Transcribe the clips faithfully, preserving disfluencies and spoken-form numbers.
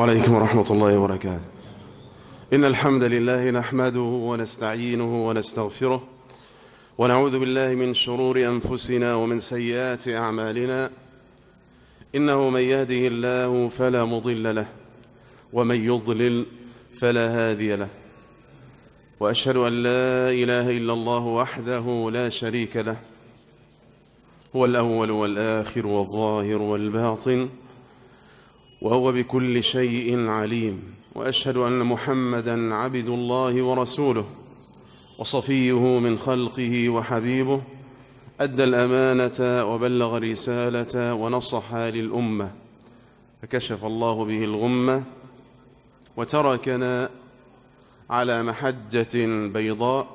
عليكم ورحمة الله وبركاته. إن الحمد لله نحمده ونستعينه ونستغفره ونعوذ بالله من شرور أنفسنا ومن سيئات أعمالنا. إنه من يهده الله فلا مضل له ومن يضلل فلا هادي له، وأشهد أن لا إله إلا الله وحده لا شريك له، هو الأول والآخر والظاهر والباطن، وهو بكل شيء عليم. وأشهد أن محمدًا عبد الله ورسوله وصفيه من خلقه وحبيبه، أدى الأمانة وبلغ الرسالة ونصح للأمة، فكشف الله به الغمة وتركنا على محجة بيضاء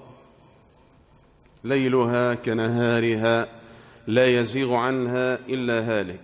ليلها كنهارها لا يزيغ عنها إلا هالك.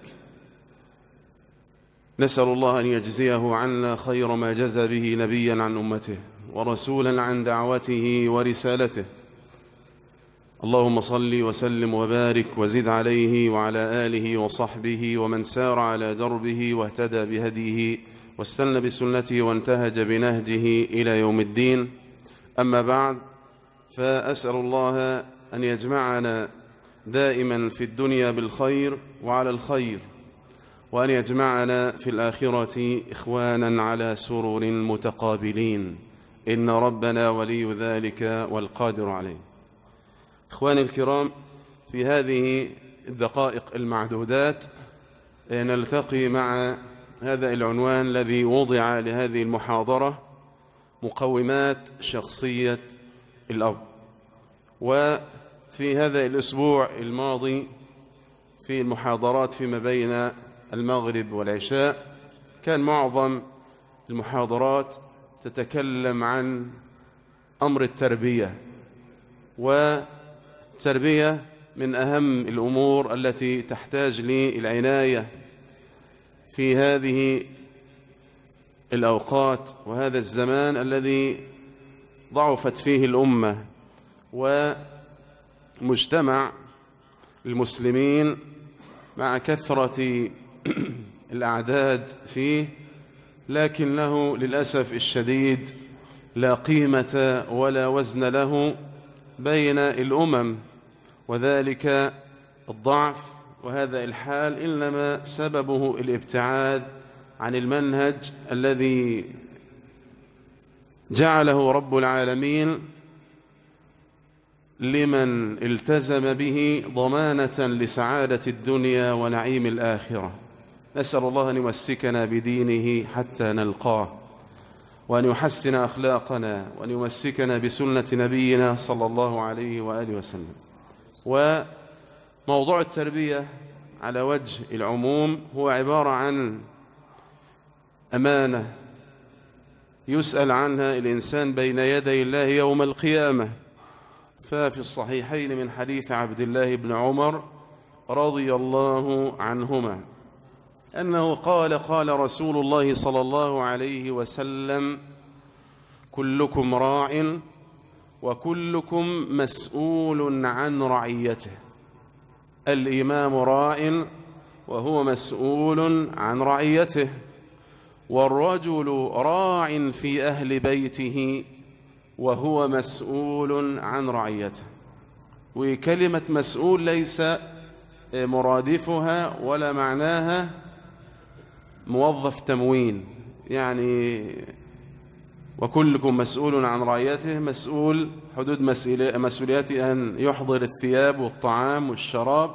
نسأل الله أن يجزيه عنا خير ما جزى به نبيا عن أمته ورسولا عن دعوته ورسالته. اللهم صل وسلم وبارك وزد عليه وعلى آله وصحبه ومن سار على دربه واهتدى بهديه واستنى بسنته وانتهج بنهجه إلى يوم الدين. أما بعد، فأسأل الله أن يجمعنا دائما في الدنيا بالخير وعلى الخير، وأن يجمعنا في الآخرة إخوانا على سرر متقابلين، إن ربنا ولي ذلك والقادر عليه. إخواني الكرام، في هذه الدقائق المعدودات نلتقي مع هذا العنوان الذي وضع لهذه المحاضرة: مقومات شخصية الأب. وفي هذا الأسبوع الماضي في المحاضرات فيما بين المغرب والعشاء كان معظم المحاضرات تتكلم عن أمر التربية، والتربية من أهم الأمور التي تحتاج للعناية في هذه الأوقات وهذا الزمان الذي ضعفت فيه الأمة ومجتمع المسلمين مع كثرة الأعداد فيه، لكنه للأسف الشديد لا قيمة ولا وزن له بين الأمم، وذلك الضعف. وهذا الحال إنما سببه الابتعاد عن المنهج الذي جعله رب العالمين لمن التزم به ضمانة لسعادة الدنيا ونعيم الآخرة. نسأل الله أن يمسكنا بدينه حتى نلقاه، وأن يحسن أخلاقنا، وأن يمسكنا بسنة نبينا صلى الله عليه وآله وسلم. وموضوع التربية على وجه العموم هو عبارة عن أمانة يسأل عنها الإنسان بين يدي الله يوم القيامة. ففي الصحيحين من حديث عبد الله بن عمر رضي الله عنهما أنه قال: قال رسول الله صلى الله عليه وسلم: كلكم راع وكلكم مسؤول عن رعيته. الإمام راع وهو مسؤول عن رعيته، والرجل راع في أهل بيته وهو مسؤول عن رعيته. وكلمة مسؤول ليس مرادفها ولا معناها موظف تموين، يعني وكلكم مسؤول عن رعيته، مسؤول حدود مسؤوليته أن يحضر الثياب والطعام والشراب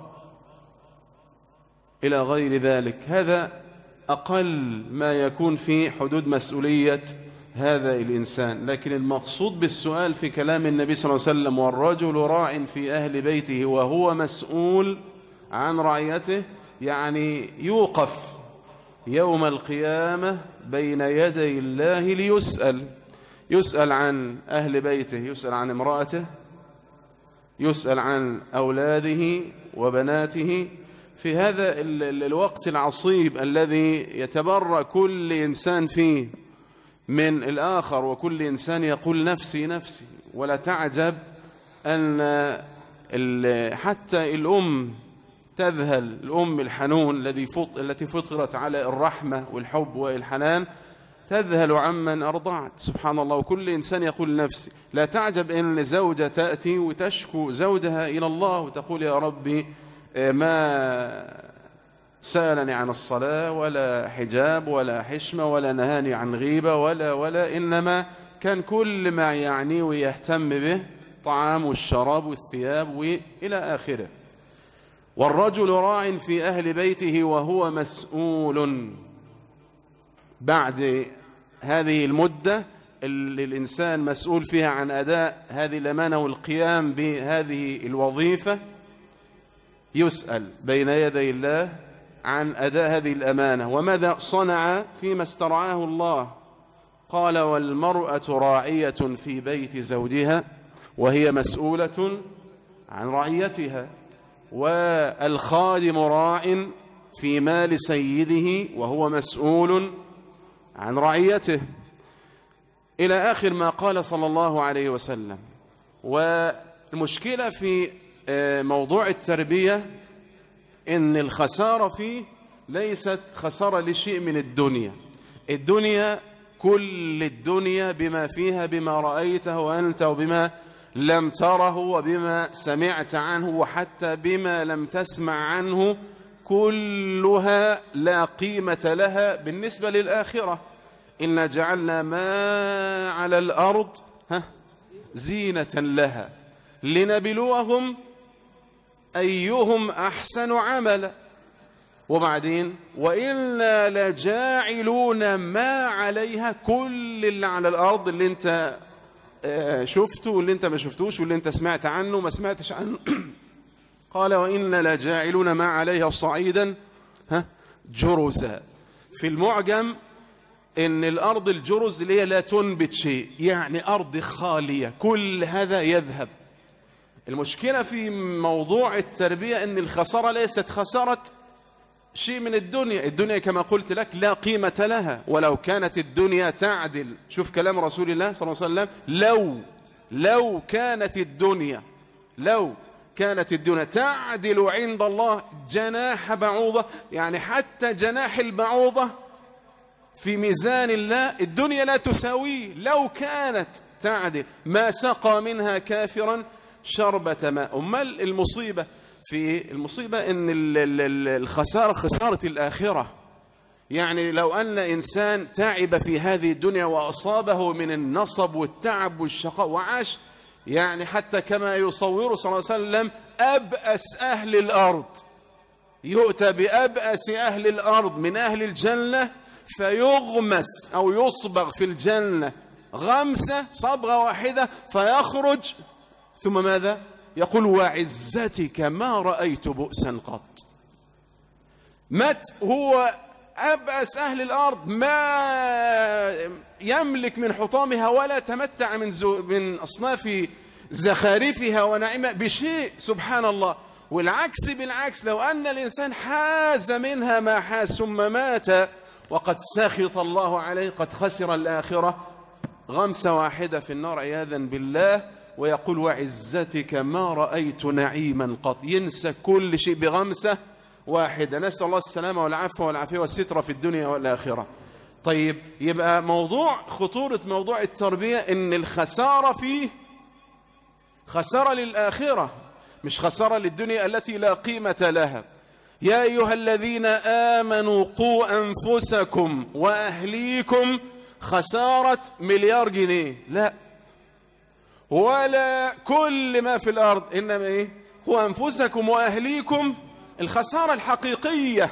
إلى غير ذلك. هذا أقل ما يكون في حدود مسؤولية هذا الإنسان. لكن المقصود بالسؤال في كلام النبي صلى الله عليه وسلم: والرجل راع في أهل بيته وهو مسؤول عن رعيته، يعني يوقف يوم القيامة بين يدي الله ليسأل. يسأل عن أهل بيته، يسأل عن امرأته، يسأل عن أولاده وبناته. في هذا الوقت العصيب الذي يتبرأ كل إنسان فيه من الآخر، وكل إنسان يقول نفسي نفسي. ولا تعجب أن حتى الأم تذهل، الأم الحنون الذي التي فطرت على الرحمة والحب والحنان، تذهل عمن أرضعت. سبحان الله. وكل إنسان يقول نفسي. لا تعجب إن زوجة تأتي وتشكو زوجها إلى الله وتقول يا ربي ما سألني عن الصلاة ولا حجاب ولا حشمة ولا نهاني عن غيبة ولا ولا إنما كان كل ما يعنيه ويهتم به طعام والشراب والثياب وإلى آخره. والرجل راع في أهل بيته وهو مسؤول. بعد هذه المدة اللي الإنسان مسؤول فيها عن أداء هذه الأمانة والقيام بهذه الوظيفة يسأل بين يدي الله عن أداء هذه الأمانة وماذا صنع فيما استرعاه الله. قال والمرأة راعية في بيت زوجها وهي مسؤولة عن رعيتها، والخادم راع في مال سيده وهو مسؤول عن رعيته، إلى آخر ما قال صلى الله عليه وسلم. والمشكلة في موضوع التربية إن الخسارة فيه ليست خسارة لشيء من الدنيا. الدنيا كل الدنيا بما فيها، بما رأيته وأنت وبما لم تره وبما سمعت عنه وحتى بما لم تسمع عنه، كلها لا قيمة لها بالنسبة للآخرة. إنا جعلنا ما على الأرض زينة لها لنبلوهم أيهم أحسن عملا. وبعدين وإنا لجاعلون ما عليها، كل اللي على الأرض اللي انت شفته واللي انت ما شفتوش واللي انت سمعت عنه ما سمعتش عنه قال وإنا لجاعلون ما عليها صعيدا ها جرزا. في المعجم إن الأرض الجرز اللي هي لا تنبت شيء، يعني أرض خالية، كل هذا يذهب. المشكلة في موضوع التربية إن الخسارة ليست خسارة شيء من الدنيا. الدنيا كما قلت لك لا قيمة لها، ولو كانت الدنيا تعدل، شوف كلام رسول الله صلى الله عليه وسلم، لو لو كانت الدنيا لو كانت الدنيا تعدل عند الله جناح بعوضة، يعني حتى جناح البعوضة في ميزان الله الدنيا لا تساويه. لو كانت تعدل ما سقى منها كافرا شربة ماء. أمال المصيبة في المصيبة إن الخسارة خسارة الآخرة. يعني لو أن إنسان تعب في هذه الدنيا وأصابه من النصب والتعب والشقاء وعاش يعني حتى كما يصور صلى الله عليه وسلم أبأس أهل الأرض، يؤتى بأبأس أهل الأرض من أهل الجنة فيغمس أو يصبغ في الجنة غمسة صبغة واحدة فيخرج، ثم ماذا؟ يقول وعزتك ما رأيت بؤسا قط. مات هو أبأس أهل الأرض، ما يملك من حطامها ولا تمتع من, من أصناف زخارفها ونعمة بشيء، سبحان الله. والعكس بالعكس، لو أن الإنسان حاز منها ما حاز ثم مات وقد سخط الله عليه قد خسر الآخرة، غمسة واحدة في النار عياذا بالله. ويقول وعزتك ما رأيت نعيما قط، ينسى كل شيء بغمسة واحدة. نسأل الله السلامة والعفو والعافية والستر في الدنيا والآخرة. طيب، يبقى موضوع خطورة موضوع التربية إن الخسارة فيه خسارة للآخرة مش خسارة للدنيا التي لا قيمة لها. يا أيها الذين آمنوا قوا أنفسكم وأهليكم، خسارة مليار جنيه لا، ولا كل ما في الأرض، إنما إيه؟ قوا أنفسكم وأهليكم، الخسارة الحقيقية.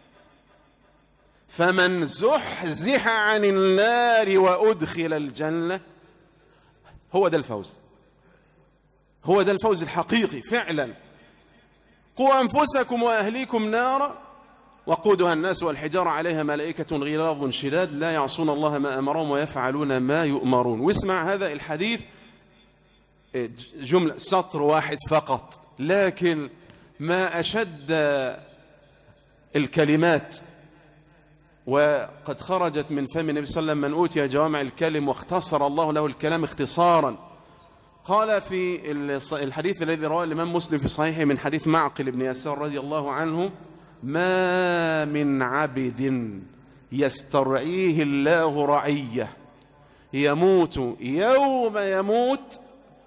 فمن زحزح عن النار وأدخل الجنة، هو ده الفوز، هو ده الفوز الحقيقي فعلا. قوا أنفسكم وأهليكم نارا وقودها الناس والحجارة عليها ملائكة غلاظ شداد لا يعصون الله ما أمرهم ويفعلون ما يؤمرون. واسمع هذا الحديث جملة سطر واحد فقط، لكن ما أشد الكلمات، وقد خرجت من فم النبي صلى الله عليه وسلم من أوتي جوامع الكلم واختصر الله له الكلام اختصارا. قال في الحديث الذي رواه الإمام مسلم في صحيحه من حديث معقل بن يسار رضي الله عنه: ما من عبد يسترعيه الله رعية يموت يوم يموت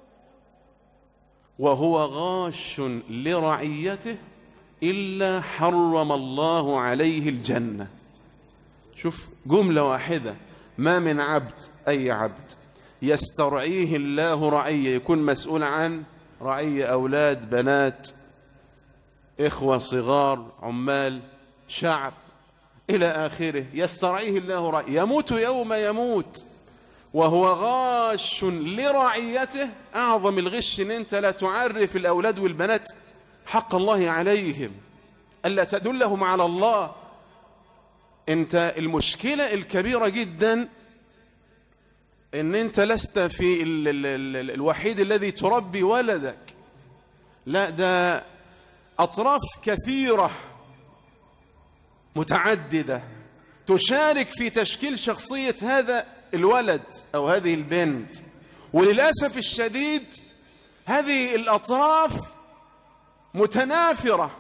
وهو غاش لرعيته إلا حرم الله عليه الجنة. شوف جملة واحدة، ما من عبد، أي عبد، يسترعيه الله رعية، يكون مسؤول عن رعية، أولاد، بنات، إخوة صغار، عمال، شعب إلى آخره، يسترعيه الله رعية يموت يوم يموت وهو غاش لرعيته. أعظم الغش أن أنت لا تعرف الأولاد والبنات حق الله عليهم، ألا تدلهم على الله. أنت المشكلة الكبيرة جدا أن أنت لست في ال ال ال الوحيد الذي تربي ولدك، لا، ده أطراف كثيرة متعددة تشارك في تشكيل شخصية هذا الولد أو هذه البنت. وللأسف الشديد هذه الأطراف متنافرة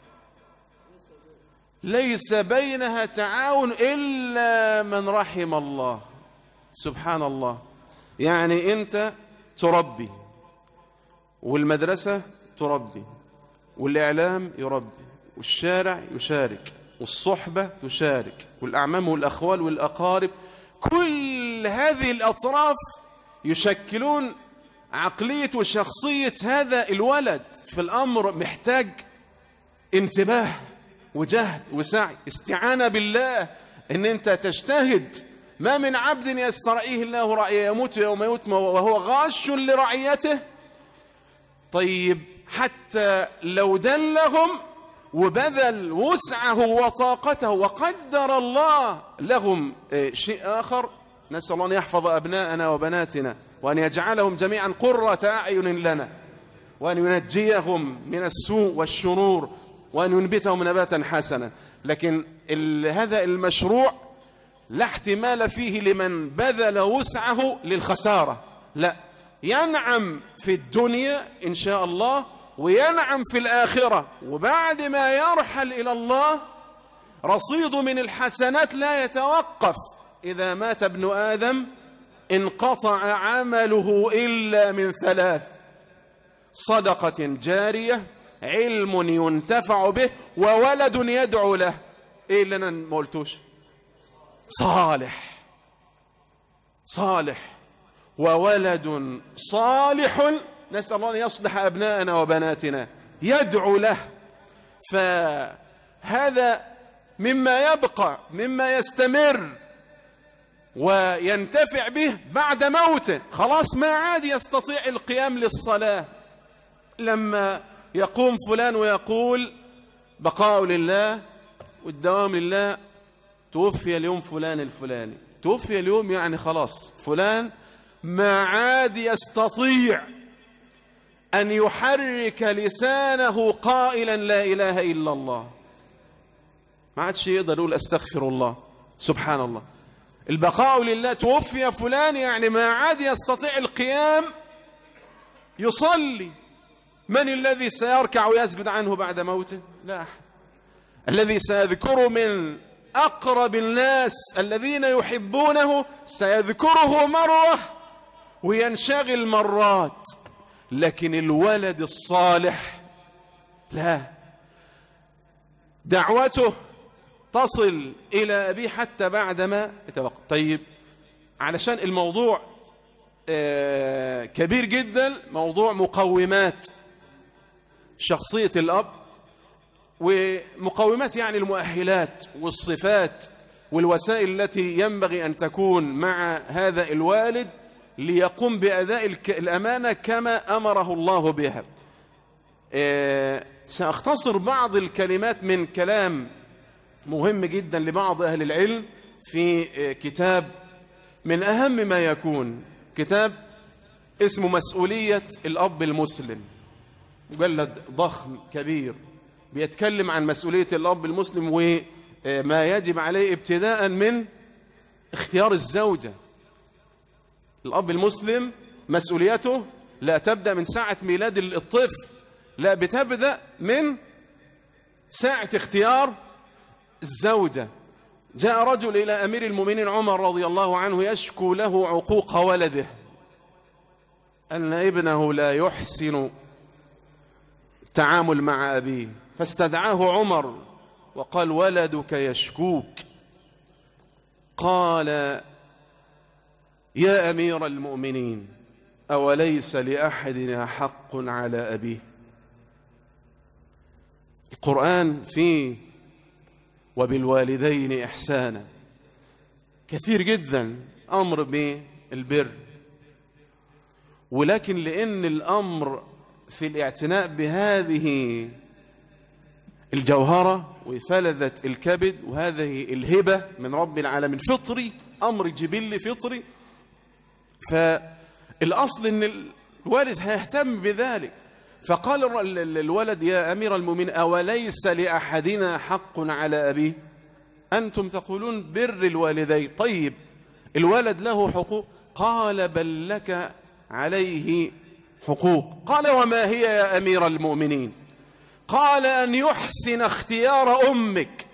ليس بينها تعاون إلا من رحم الله. سبحان الله. يعني أنت تربي، والمدرسة تربي، والإعلام يربي، والشارع يشارك، والصحبة تشارك، والأعمام والأخوال والأقارب، كل هذه الأطراف يشكلون عقلية وشخصية هذا الولد. في الأمر محتاج انتباه وجهد وسعي، استعانة بالله، ان انت تجتهد. ما من عبد يسترعيه الله رعية يموت يوم يموت وهو غاش لرعيته. طيب حتى لو دلهم وبذل وسعه وطاقته وقدر الله لهم شيء آخر، نسأل الله أن يحفظ أبناءنا وبناتنا وأن يجعلهم جميعا قرة أعين لنا، وأن ينجيهم من السوء والشرور، وأن ينبتهم نباتا حسنا. لكن هذا المشروع لا احتمال فيه لمن بذل وسعه للخسارة، لا، ينعم في الدنيا إن شاء الله وينعم في الآخرة، وبعد ما يرحل إلى الله رصيد من الحسنات لا يتوقف. إذا مات ابن آدم انقطع عمله إلا من ثلاث: صدقة جارية، علم ينتفع به، وولد يدعو له. إيه اللي أنا ما قلتوش؟ صالح صالح وولد صالح، نسأل الله أن يصلح أبناءنا وبناتنا، يدعو له. فهذا مما يبقى، مما يستمر وينتفع به بعد موته. خلاص ما عاد يستطيع القيام للصلاة، لما يقوم فلان ويقول بقاء لله والدوام لله، توفي اليوم فلان الفلاني، توفي اليوم يعني خلاص فلان ما عاد يستطيع أن يحرك لسانه قائلا لا إله إلا الله، ما عادش يقدر يقول أستغفر الله. سبحان الله. البقاء لله، توفي فلان يعني ما عاد يستطيع القيام يصلي. من الذي سيركع ويسجد عنه بعد موته؟ لا أحد. الذي سيذكره من أقرب الناس الذين يحبونه سيذكره مرة وينشغل مرات، لكن الولد الصالح لا، دعوته تصل إلى أبيه حتى بعدما يتوقف. طيب علشان الموضوع آه كبير جدا، موضوع مقومات شخصية الأب، ومقومات يعني المؤهلات والصفات والوسائل التي ينبغي أن تكون مع هذا الوالد ليقوم بأداء الأمانة كما أمره الله بها. آه سأختصر بعض الكلمات من كلام مهم جدا لبعض أهل العلم في كتاب من أهم ما يكون، كتاب اسمه مسؤولية الأب المسلم، مجلد ضخم كبير بيتكلم عن مسؤولية الأب المسلم وما يجب عليه ابتداء من اختيار الزوجة. الأب المسلم مسؤوليته لا تبدأ من ساعة ميلاد الطفل، لا، بتبدأ من ساعة اختيار الزوجة. جاء رجل إلى أمير المؤمنين عمر رضي الله عنه يشكو له عقوق ولده، أن ابنه لا يحسن التعامل مع أبيه، فاستدعاه عمر وقال: ولدك يشكوك. قال: يا أمير المؤمنين، أوليس لأحدنا حق على أبيه؟ القرآن فيه وبالوالدين إحسانا كثير جدا أمر بالبر، ولكن لأن الأمر في الاعتناء بهذه الجوهرة وفلذة الكبد وهذه الهبة من رب العالمين فطري، أمر جبلي فطري، فالأصل أن الوالد هيهتم بذلك. فقال الولد: يا أمير المؤمنين، أوليس لأحدنا حق على أبيه؟ أنتم تقولون بر الوالدين، طيب الولد له حقوق؟ قال: بل لك عليه حقوق. قال: وما هي يا أمير المؤمنين؟ قال: أن يحسن اختيار أمك.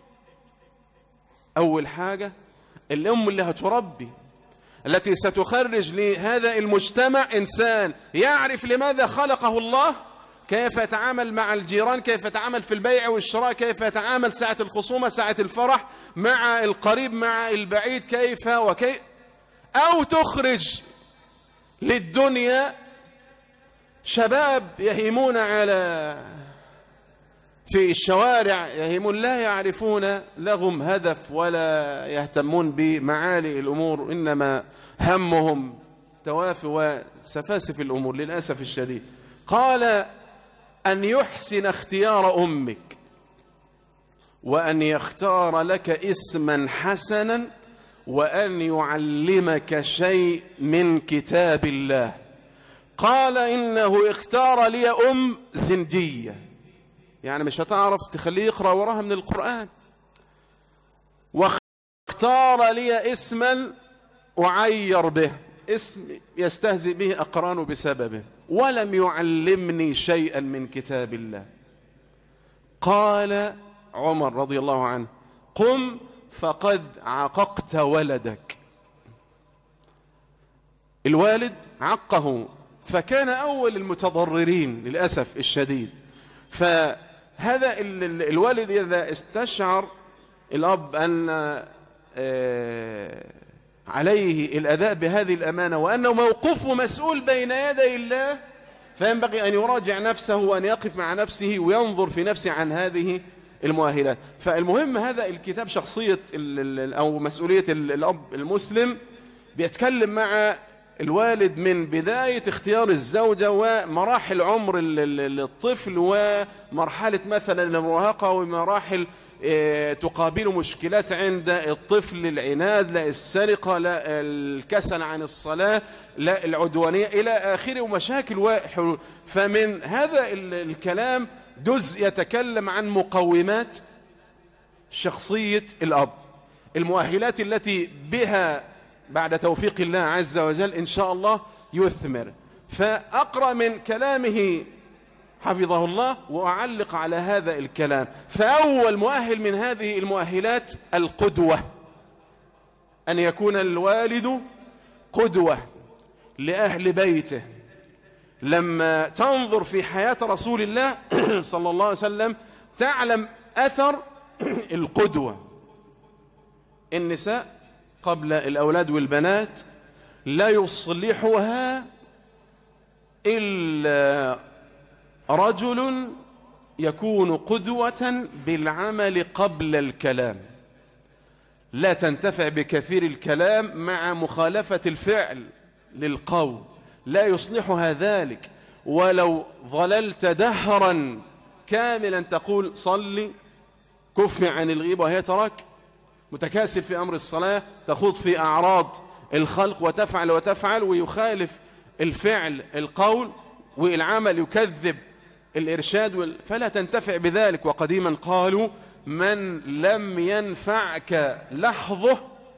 أول حاجة الأم اللي هتربي، التي ستخرج لهذا المجتمع إنسان يعرف لماذا خلقه الله، كيف يتعامل مع الجيران، كيف يتعامل في البيع والشراء، كيف يتعامل ساعة الخصومة، ساعة الفرح، مع القريب مع البعيد، كيف وكيف. أو تخرج للدنيا شباب يهيمون على في الشوارع، يهيمون لا يعرفون لهم هدف ولا يهتمون بمعالي الأمور، إنما همهم توافي وسفاسف الأمور للأسف الشديد. قال: أن يحسن اختيار أمك، وأن يختار لك اسما حسنا، وأن يعلمك شيء من كتاب الله. قال: إنه اختار لي أم زنجية، يعني مش هتعرف تخليه يقرأ وراها من القرآن، واختار لي اسما أعير به، اسم يستهزئ به أقران بسببه، ولم يعلمني شيئا من كتاب الله. قال عمر رضي الله عنه: قم فقد عققت ولدك. الوالد عقه، فكان أول المتضررين للأسف الشديد. فهذا الوالد إذا استشعر الأب أن عليه الأداء بهذه الأمانة وأنه موقوف مسؤول بين يدي الله، فينبغي أن يراجع نفسه وأن يقف مع نفسه وينظر في نفسه عن هذه المؤهلات. فالمهم هذا الكتاب شخصية أو مسؤولية الأب المسلم بيتكلم مع الوالد من بداية اختيار الزوجة ومراحل عمر الطفل ومرحلة مثلا المراهقة ومراحل تقابل مشكلات عند الطفل، العناد، لا السرقة، لا الكسل عن الصلاة، لا العدوانية إلى آخره، ومشاكل وحلول. فمن هذا الكلام جزء يتكلم عن مقومات شخصية الأب، المؤهلات التي بها بعد توفيق الله عز وجل إن شاء الله يثمر. فأقرأ من كلامه حفظه الله وأعلق على هذا الكلام. فأول مؤهل من هذه المؤهلات القدوة، أن يكون الوالد قدوة لأهل بيته. لما تنظر في حياة رسول الله صلى الله عليه وسلم تعلم أثر القدوة. النساء قبل الأولاد والبنات لا يصلحها إلا رجل يكون قدوة بالعمل قبل الكلام، لا تنتفع بكثير الكلام مع مخالفة الفعل للقول، لا يصلحها ذلك. ولو ظللت دهرا كاملا تقول صلي، كف عن الغيبة وهي تراك متكاسل في أمر الصلاة، تخوض في أعراض الخلق وتفعل وتفعل ويخالف الفعل القول والعمل يكذب الإرشاد، فلا تنتفع بذلك. وقديما قالوا: من لم ينفعك لحظه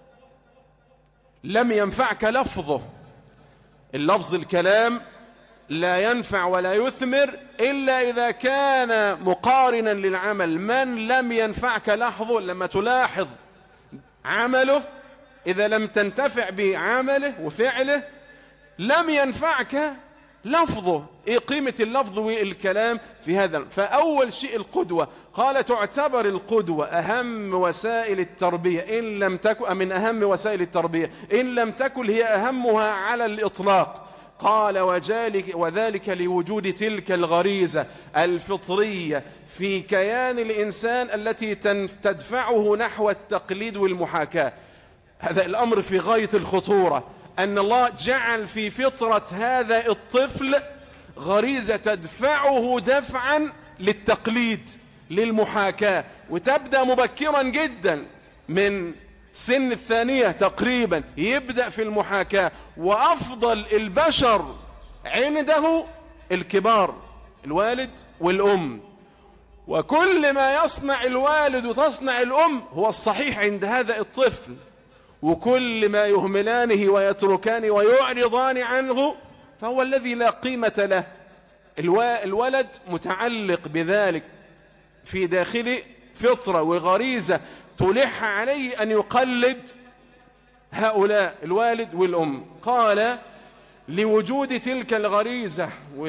لم ينفعك لفظه. اللفظ الكلام لا ينفع ولا يثمر إلا إذا كان مقارنا للعمل. من لم ينفعك لحظه، لما تلاحظ عمله إذا لم تنتفع بعمله وفعله لم ينفعك لفظه. إيه قيمة اللفظ والكلام في هذا؟ فأول شيء القدوة. قال تعتبر القدوة أهم وسائل التربية إن لم تكن من أهم وسائل التربية إن لم تكن هي أهمها على الإطلاق. قال وذلك, وذلك لوجود تلك الغريزة الفطرية في كيان الإنسان التي تدفعه نحو التقليد والمحاكاة. هذا الأمر في غاية الخطورة، أن الله جعل في فطرة هذا الطفل غريزة تدفعه دفعا للتقليد للمحاكاة، وتبدأ مبكرا جدا من سن الثانية تقريبا يبدأ في المحاكاة. وأفضل البشر عنده الكبار، الوالد والأم، وكل ما يصنع الوالد وتصنع الأم هو الصحيح عند هذا الطفل، وكل ما يهملانه ويتركانه ويعرضان عنه فهو الذي لا قيمة له. الولد متعلق بذلك في داخل فطرة وغريزة تلح عليه أن يقلد هؤلاء الوالد والأم. قال لوجود تلك الغريزة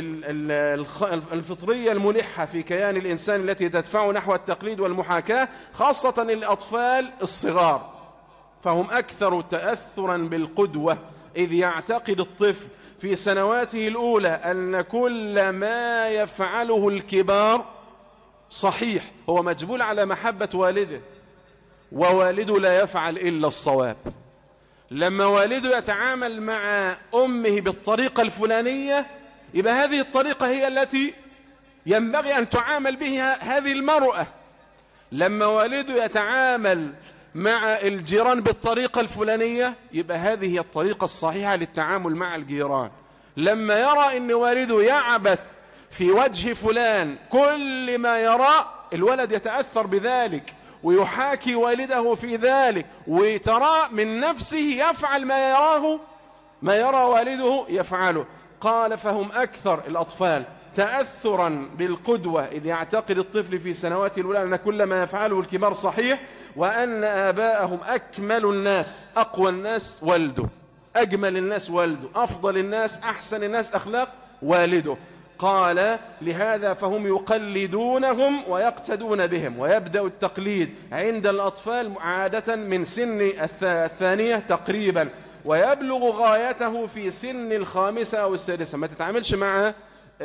الفطرية الملحة في كيان الإنسان التي تدفعه نحو التقليد والمحاكاة، خاصة الأطفال الصغار، فهم أكثر تأثرا بالقدوة، إذ يعتقد الطفل في سنواته الأولى أن كل ما يفعله الكبار صحيح. هو مجبول على محبة والده، ووالده لا يفعل إلا الصواب. لما والده يتعامل مع أمه بالطريقة الفلانية يبقى هذه الطريقة هي التي ينبغي أن تعامل بها هذه المرأة. لما والده يتعامل مع الجيران بالطريقة الفلانية يبقى هذه هي الطريقة الصحيحة للتعامل مع الجيران. لما يرى أن والده يعبث في وجه فلان كل ما يرى الولد يتأثر بذلك ويحاكي والده في ذلك، وترى من نفسه يفعل ما يراه ما يرى والده يفعله. قال فهم أكثر الأطفال تأثرا بالقدوة، إذ يعتقد الطفل في سنواته الأولى أن كل ما يفعله الكبار صحيح، وأن آباءهم أكمل الناس، أقوى الناس والده، أجمل الناس والده، أفضل الناس أحسن الناس أخلاق والده. قال لهذا فهم يقلدونهم ويقتدون بهم، ويبدأ التقليد عند الأطفال عادة من سن الثانية تقريبا، ويبلغ غايته في سن الخامسة أو السادسة. ما تتعاملش مع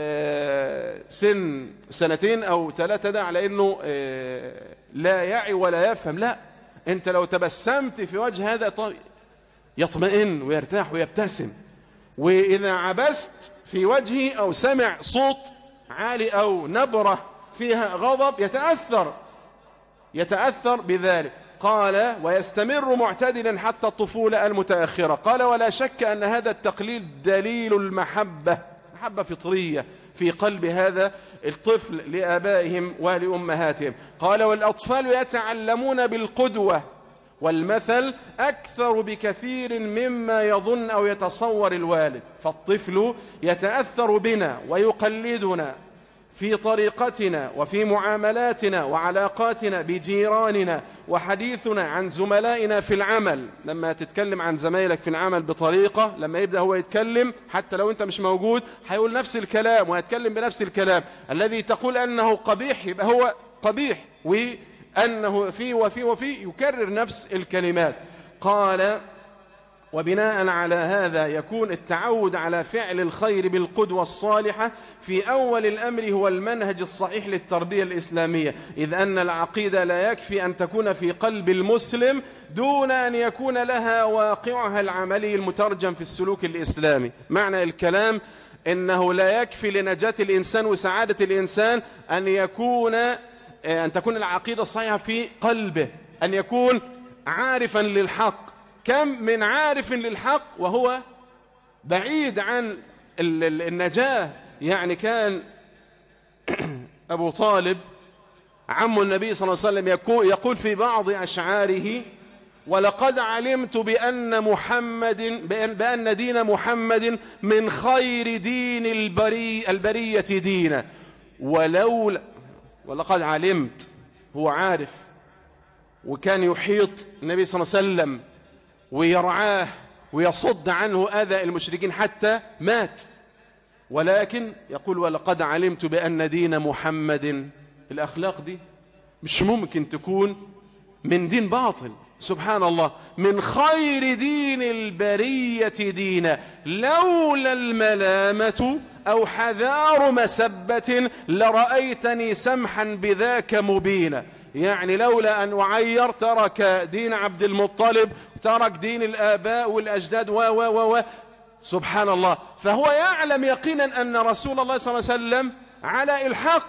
سن سنتين أو ثلاثة ده على أنه لا يعي ولا يفهم، لا، أنت لو تبسمت في وجه هذا يطمئن ويرتاح ويبتسم، وإذا عبست في وجهه أو سمع صوت عالي أو نبرة فيها غضب يتأثر يتأثر بذلك. قال ويستمر معتدلا حتى الطفولة المتأخرة. قال ولا شك أن هذا التقليد دليل المحبة، محبة فطرية في قلب هذا الطفل لآبائهم ولأمهاتهم. قال والأطفال يتعلمون بالقدوة والمثل أكثر بكثير مما يظن أو يتصور الوالد. فالطفل يتأثر بنا ويقلدنا في طريقتنا وفي معاملاتنا وعلاقاتنا بجيراننا، وحديثنا عن زملائنا في العمل. لما تتكلم عن زمايلك في العمل بطريقة، لما يبدأ هو يتكلم حتى لو أنت مش موجود هيقول نفس الكلام ويتكلم بنفس الكلام. الذي تقول أنه قبيح يبقى هو قبيح، وأنه فيه وفيه وفيه يكرر نفس الكلمات. قال وبناء على هذا يكون التعود على فعل الخير بالقدوة الصالحة في أول الأمر هو المنهج الصحيح للتربية الإسلامية، إذ أن العقيدة لا يكفي أن تكون في قلب المسلم دون أن يكون لها واقعها العملي المترجم في السلوك الإسلامي. معنى الكلام إنه لا يكفي لنجاة الإنسان وسعادة الإنسان أن يكون أن تكون العقيدة الصحيحة في قلبه، أن يكون عارفا للحق. كم من عارف للحق وهو بعيد عن النجاة. يعني كان أبو طالب عم النبي صلى الله عليه وسلم يقول في بعض أشعاره ولقد علمت بأن محمد بأن دين محمد من خير دين البري البرية دينا ولولا. ولقد علمت، هو عارف وكان يحيط النبي صلى الله عليه وسلم ويرعاه ويصد عنه أذى المشركين حتى مات. ولكن يقول ولقد علمت بأن دين محمد، الأخلاق دي مش ممكن تكون من دين باطل. سبحان الله، من خير دين البرية دينا، لولا الملامة أو حذار مسبة لرأيتني سمحا بذاك مبينا. يعني لولا أن أعير ترك دين عبد المطلب، ترك دين الآباء والأجداد و و و و سبحان الله. فهو يعلم يقينا أن رسول الله صلى الله عليه وسلم على الحق،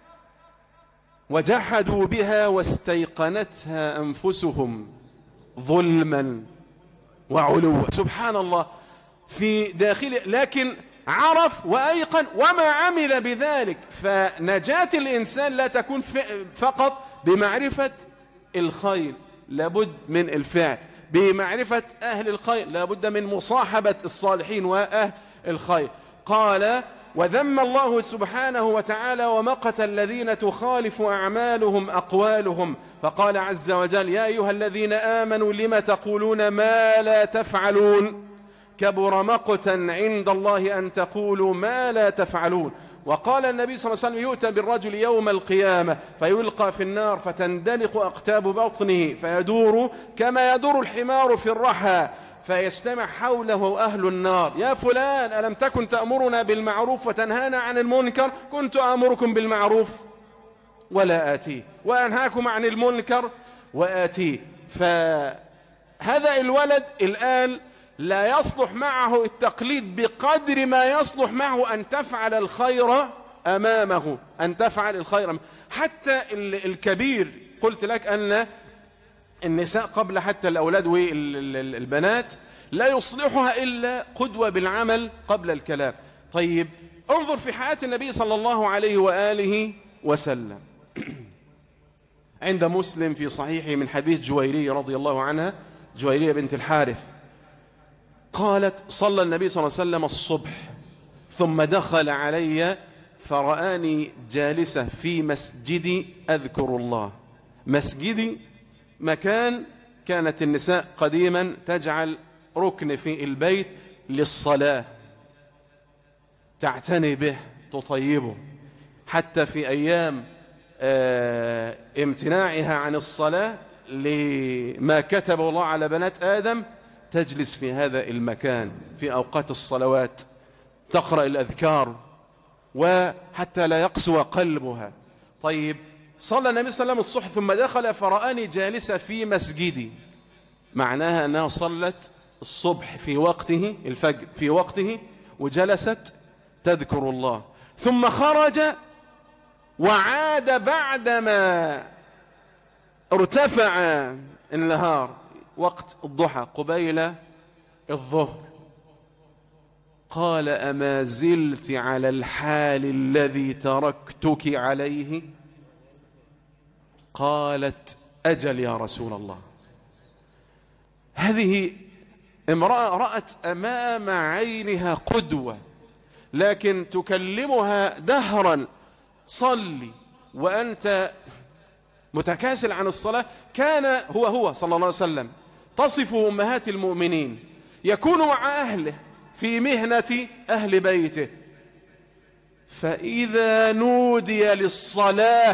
وجحدوا بها واستيقنتها أنفسهم ظلما وعلوا. سبحان الله في داخله، لكن عرف وأيقن وما عمل بذلك. فنجاة الإنسان لا تكون فقط بمعرفة الخير، لابد من الفعل. بمعرفة أهل الخير لابد من مصاحبة الصالحين وأهل الخير. قال وذم الله سبحانه وتعالى ومقت الذين تخالف أعمالهم أقوالهم، فقال عز وجل يا أيها الذين آمنوا لم تقولون ما لا تفعلون كبر مقتا عند الله أن تقولوا ما لا تفعلون. وقال النبي صلى الله عليه وسلم يؤتى بالرجل يوم القيامة فيلقى في النار فتندلق أقتاب بطنه فيدور كما يدور الحمار في الرحى فيجتمع حوله أهل النار. يا فلان ألم تكن تأمرنا بالمعروف وتنهانا عن المنكر؟ كنت آمركم بالمعروف ولا آتيه وأنهاكم عن المنكر وآتيه. فهذا الولد الآن لا يصلح معه التقليد بقدر ما يصلح معه أن تفعل الخير أمامه، أن تفعل الخير. حتى الكبير قلت لك أن النساء قبل حتى الأولاد والبنات لا يصلحها إلا قدوة بالعمل قبل الكلام. طيب انظر في حياة النبي صلى الله عليه وآله وسلم. عند مسلم في صحيحه من حديث جويرية رضي الله عنها، جويرية بنت الحارث، قالت صلى النبي صلى الله عليه وسلم الصبح ثم دخل علي فرآني جالسة في مسجدي أذكر الله. مسجدي مكان كانت النساء قديما تجعل ركن في البيت للصلاة، تعتني به تطيبه، حتى في أيام آه امتناعها عن الصلاة لما كتب الله على بنات آدم تجلس في هذا المكان في أوقات الصلوات تقرأ الأذكار وحتى لا يقسو قلبها. طيب صلى النبي صلى الله عليه وسلم الصبح ثم دخل فرآني جالسة في مسجدي، معناها أنها صلت الصبح في وقته، الفجر في وقته، وجلست تذكر الله. ثم خرج وعاد بعدما ارتفع النهار وقت الضحى قبيل الظهر. قال أما زلت على الحال الذي تركتك عليه؟ قالت أجل يا رسول الله. هذه امرأة رأت أمام عينها قدوة، لكن تكلمها دهرا صلي وأنت متكاسل عن الصلاة. كان هو هو صلى الله عليه وسلم تصف أمهات المؤمنين يكون مع أهله في مهنة أهل بيته، فإذا نودي للصلاة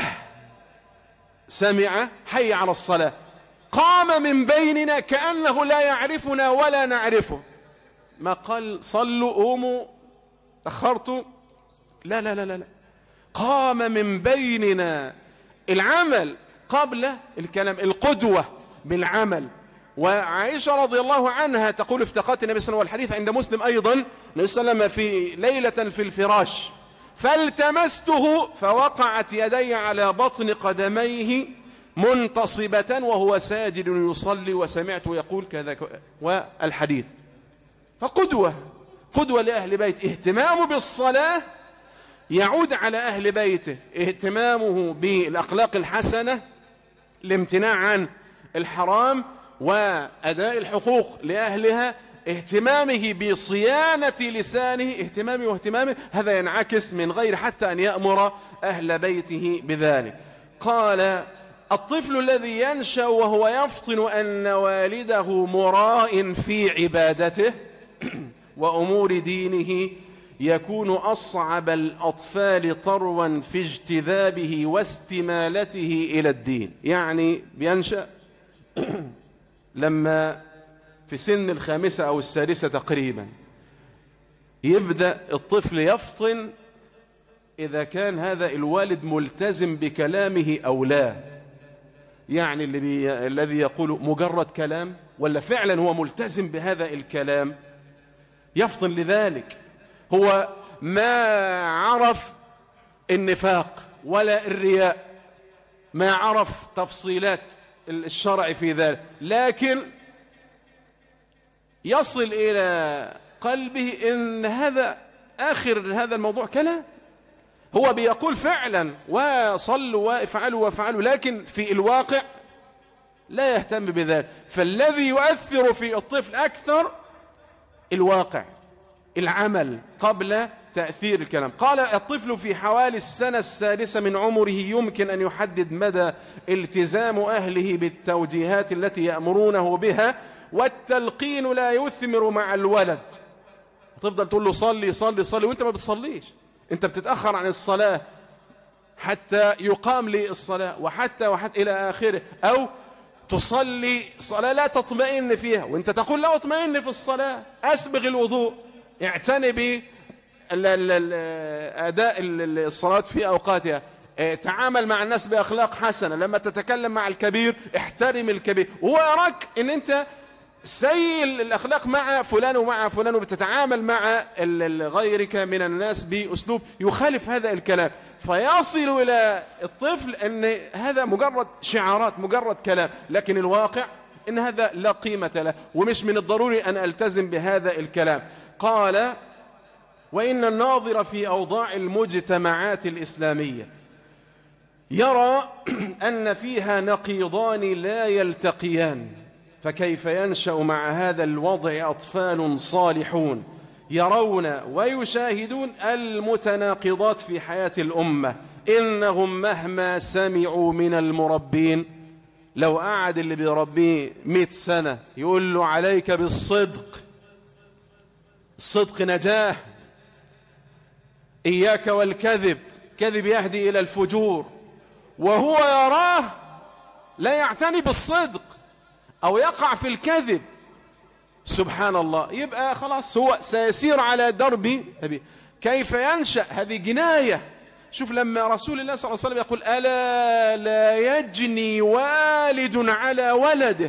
سمع حي على الصلاة قام من بيننا كأنه لا يعرفنا ولا نعرفه. ما قال صلوا قوموا تأخرتوا، لا لا لا لا، قام من بيننا. العمل قبل الكلام، القدوة بالعمل. وعائشة رضي الله عنها تقول افتقدت النبي صلى الله عليه وسلم، والحديث عند مسلم أيضا، النبي صلى الله عليه وسلم في ليلة في الفراش فالتمسته فوقعت يدي على بطن قدميه منتصبة وهو ساجد يصلي وسمعته يقول كذا والحديث. فقدوة، قدوة لأهل بيت. اهتمامه بالصلاة يعود على أهل بيته، اهتمامه بالأخلاق الحسنة، الامتناع عن الحرام وأداء الحقوق لأهلها، اهتمامه بصيانة لسانه، اهتمامه واهتمامه، هذا ينعكس من غير حتى أن يأمر أهل بيته بذلك. قال الطفل الذي ينشأ وهو يفطن أن والده مراء في عبادته وأمور دينه يكون أصعب الأطفال طروا في اجتذابه واستمالته إلى الدين. يعني بينشأ لما في سن الخامسة أو السادسة تقريبا يبدأ الطفل يفطن إذا كان هذا الوالد ملتزم بكلامه أو لا. يعني اللي بي... الذي يقول مجرد كلام ولا فعلا هو ملتزم بهذا الكلام يفطن لذلك. هو ما عرف النفاق ولا الرياء، ما عرف تفصيلات الشرع في ذلك، لكن يصل إلى قلبه إن هذا آخر هذا الموضوع كلام. هو بيقول فعلا وصلوا وافعلوا وافعلوا، لكن في الواقع لا يهتم بذلك. فالذي يؤثر في الطفل أكثر الواقع، العمل قبل تأثير الكلام. قال الطفل في حوالي السنة السادسة من عمره يمكن أن يحدد مدى التزام أهله بالتوجيهات التي يأمرونه بها، والتلقين لا يثمر مع الولد. تفضل تقول له صلي صلي صلي وانت ما بتصليش، انت بتتأخر عن الصلاة حتى يقام لي الصلاة وحتى وحتى إلى آخره، أو تصلي صلاة لا تطمئن فيها وانت تقول لا أطمئن في الصلاة، أسبغ الوضوء، اعتني بأداء الصلاة في أوقاتها، تعامل مع الناس بأخلاق حسنة، لما تتكلم مع الكبير احترم الكبير. وهو يراك ان انت سيء الأخلاق مع فلان ومع فلان وبتتعامل مع غيرك من الناس بأسلوب يخالف هذا الكلام، فيصل إلى الطفل أن هذا مجرد شعارات مجرد كلام، لكن الواقع أن هذا لا قيمة له ومش من الضروري أن ألتزم بهذا الكلام. قال وإن الناظر في أوضاع المجتمعات الإسلامية يرى أن فيها نقيضان لا يلتقيان، فكيف ينشأ مع هذا الوضع أطفال صالحون يرون ويشاهدون المتناقضات في حياة الأمة؟ إنهم مهما سمعوا من المربين، لو قعد اللي بيربيه مئة سنة يقول له عليك بالصدق، الصدق نجاح، إياك والكذب، كذب يهدي إلى الفجور، وهو يراه لا يعتني بالصدق أو يقع في الكذب، سبحان الله، يبقى خلاص هو سيسير على درب. كيف ينشأ؟ هذه جناية. شوف لما رسول الله صلى الله عليه وسلم يقول ألا لا يجني والد على ولده،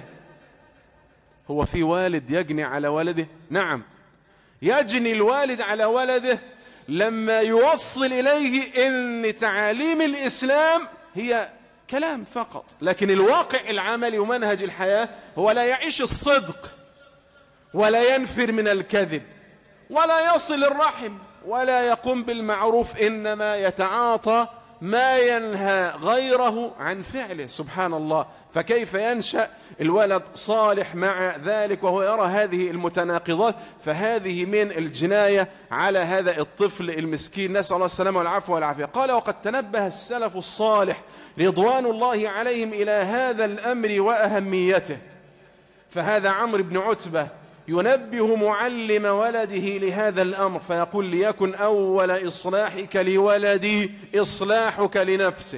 هو في والد يجني على ولده؟ نعم، يجني الوالد على ولده لما يوصل إليه أن تعاليم الإسلام هي كلام فقط، لكن الواقع العملي ومنهج الحياة هو لا يعيش الصدق ولا ينفر من الكذب ولا يصل الرحم ولا يقوم بالمعروف، إنما يتعاطى ما ينهى غيره عن فعله، سبحان الله. فكيف ينشأ الولد صالح مع ذلك وهو يرى هذه المتناقضات؟ فهذه من الجناية على هذا الطفل المسكين، نسأل الله السلامة والعفو والعافية. قال وقد تنبه السلف الصالح رضوان الله عليهم إلى هذا الأمر وأهميته، فهذا عمرو بن عتبة ينبه معلم ولده لهذا الأمر فيقول ليكن أول إصلاحك لولدي إصلاحك لنفسك.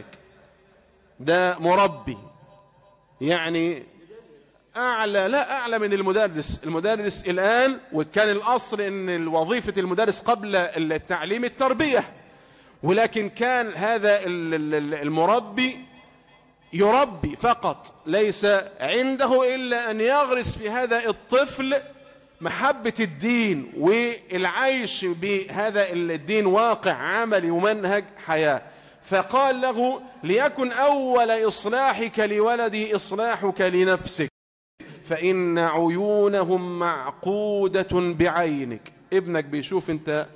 ده مربي يعني أعلى، لا أعلى من المدرس. المدرس الآن، وكان الأصل أن وظيفة المدرس قبل التعليم التربية، ولكن كان هذا المربي يربي فقط، ليس عنده إلا أن يغرس في هذا الطفل محبة الدين والعيش بهذا الدين واقع عملي ومنهج حياة. فقال له ليكن أول إصلاحك لولدي إصلاحك لنفسك، فإن عيونهم معقودة بعينك. ابنك بيشوف أنت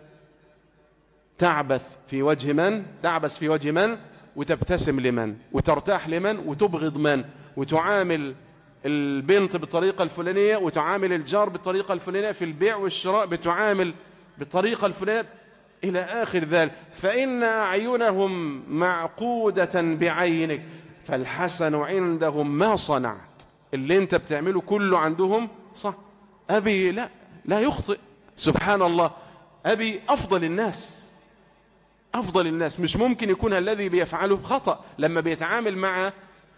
تعبث في وجه من، تعبث في وجه من، وتبتسم لمن، وترتاح لمن، وتبغض من، وتعامل البنت بالطريقة الفلانية وتعامل الجار بالطريقة الفلانية، في البيع والشراء بتعامل بالطريقة الفلانية إلى آخر ذلك. فإن أعينهم معقودة بعينك، فالحسن عندهم ما صنعت. اللي انت بتعمله كله عندهم صح. أبي لا لا يخطئ، سبحان الله، أبي أفضل الناس، أفضل الناس، مش ممكن يكون الذي بيفعله خطأ. لما بيتعامل مع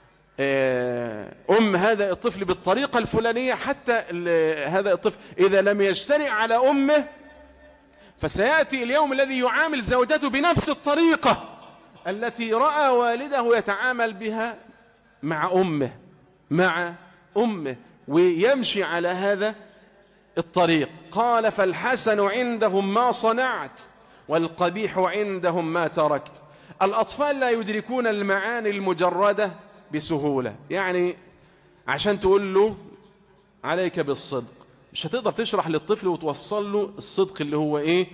أم هذا الطفل بالطريقة الفلانية، حتى هذا الطفل إذا لم يجترئ على أمه فسيأتي اليوم الذي يعامل زوجته بنفس الطريقة التي رأى والده يتعامل بها مع أمه مع أمه ويمشي على هذا الطريق. قال فالحسن عندهم ما صنعت والقبيح عندهم ما تركت. الأطفال لا يدركون المعاني المجردة بسهولة. يعني عشان تقول له عليك بالصدق مش هتقدر تشرح للطفل وتوصل له الصدق اللي هو ايه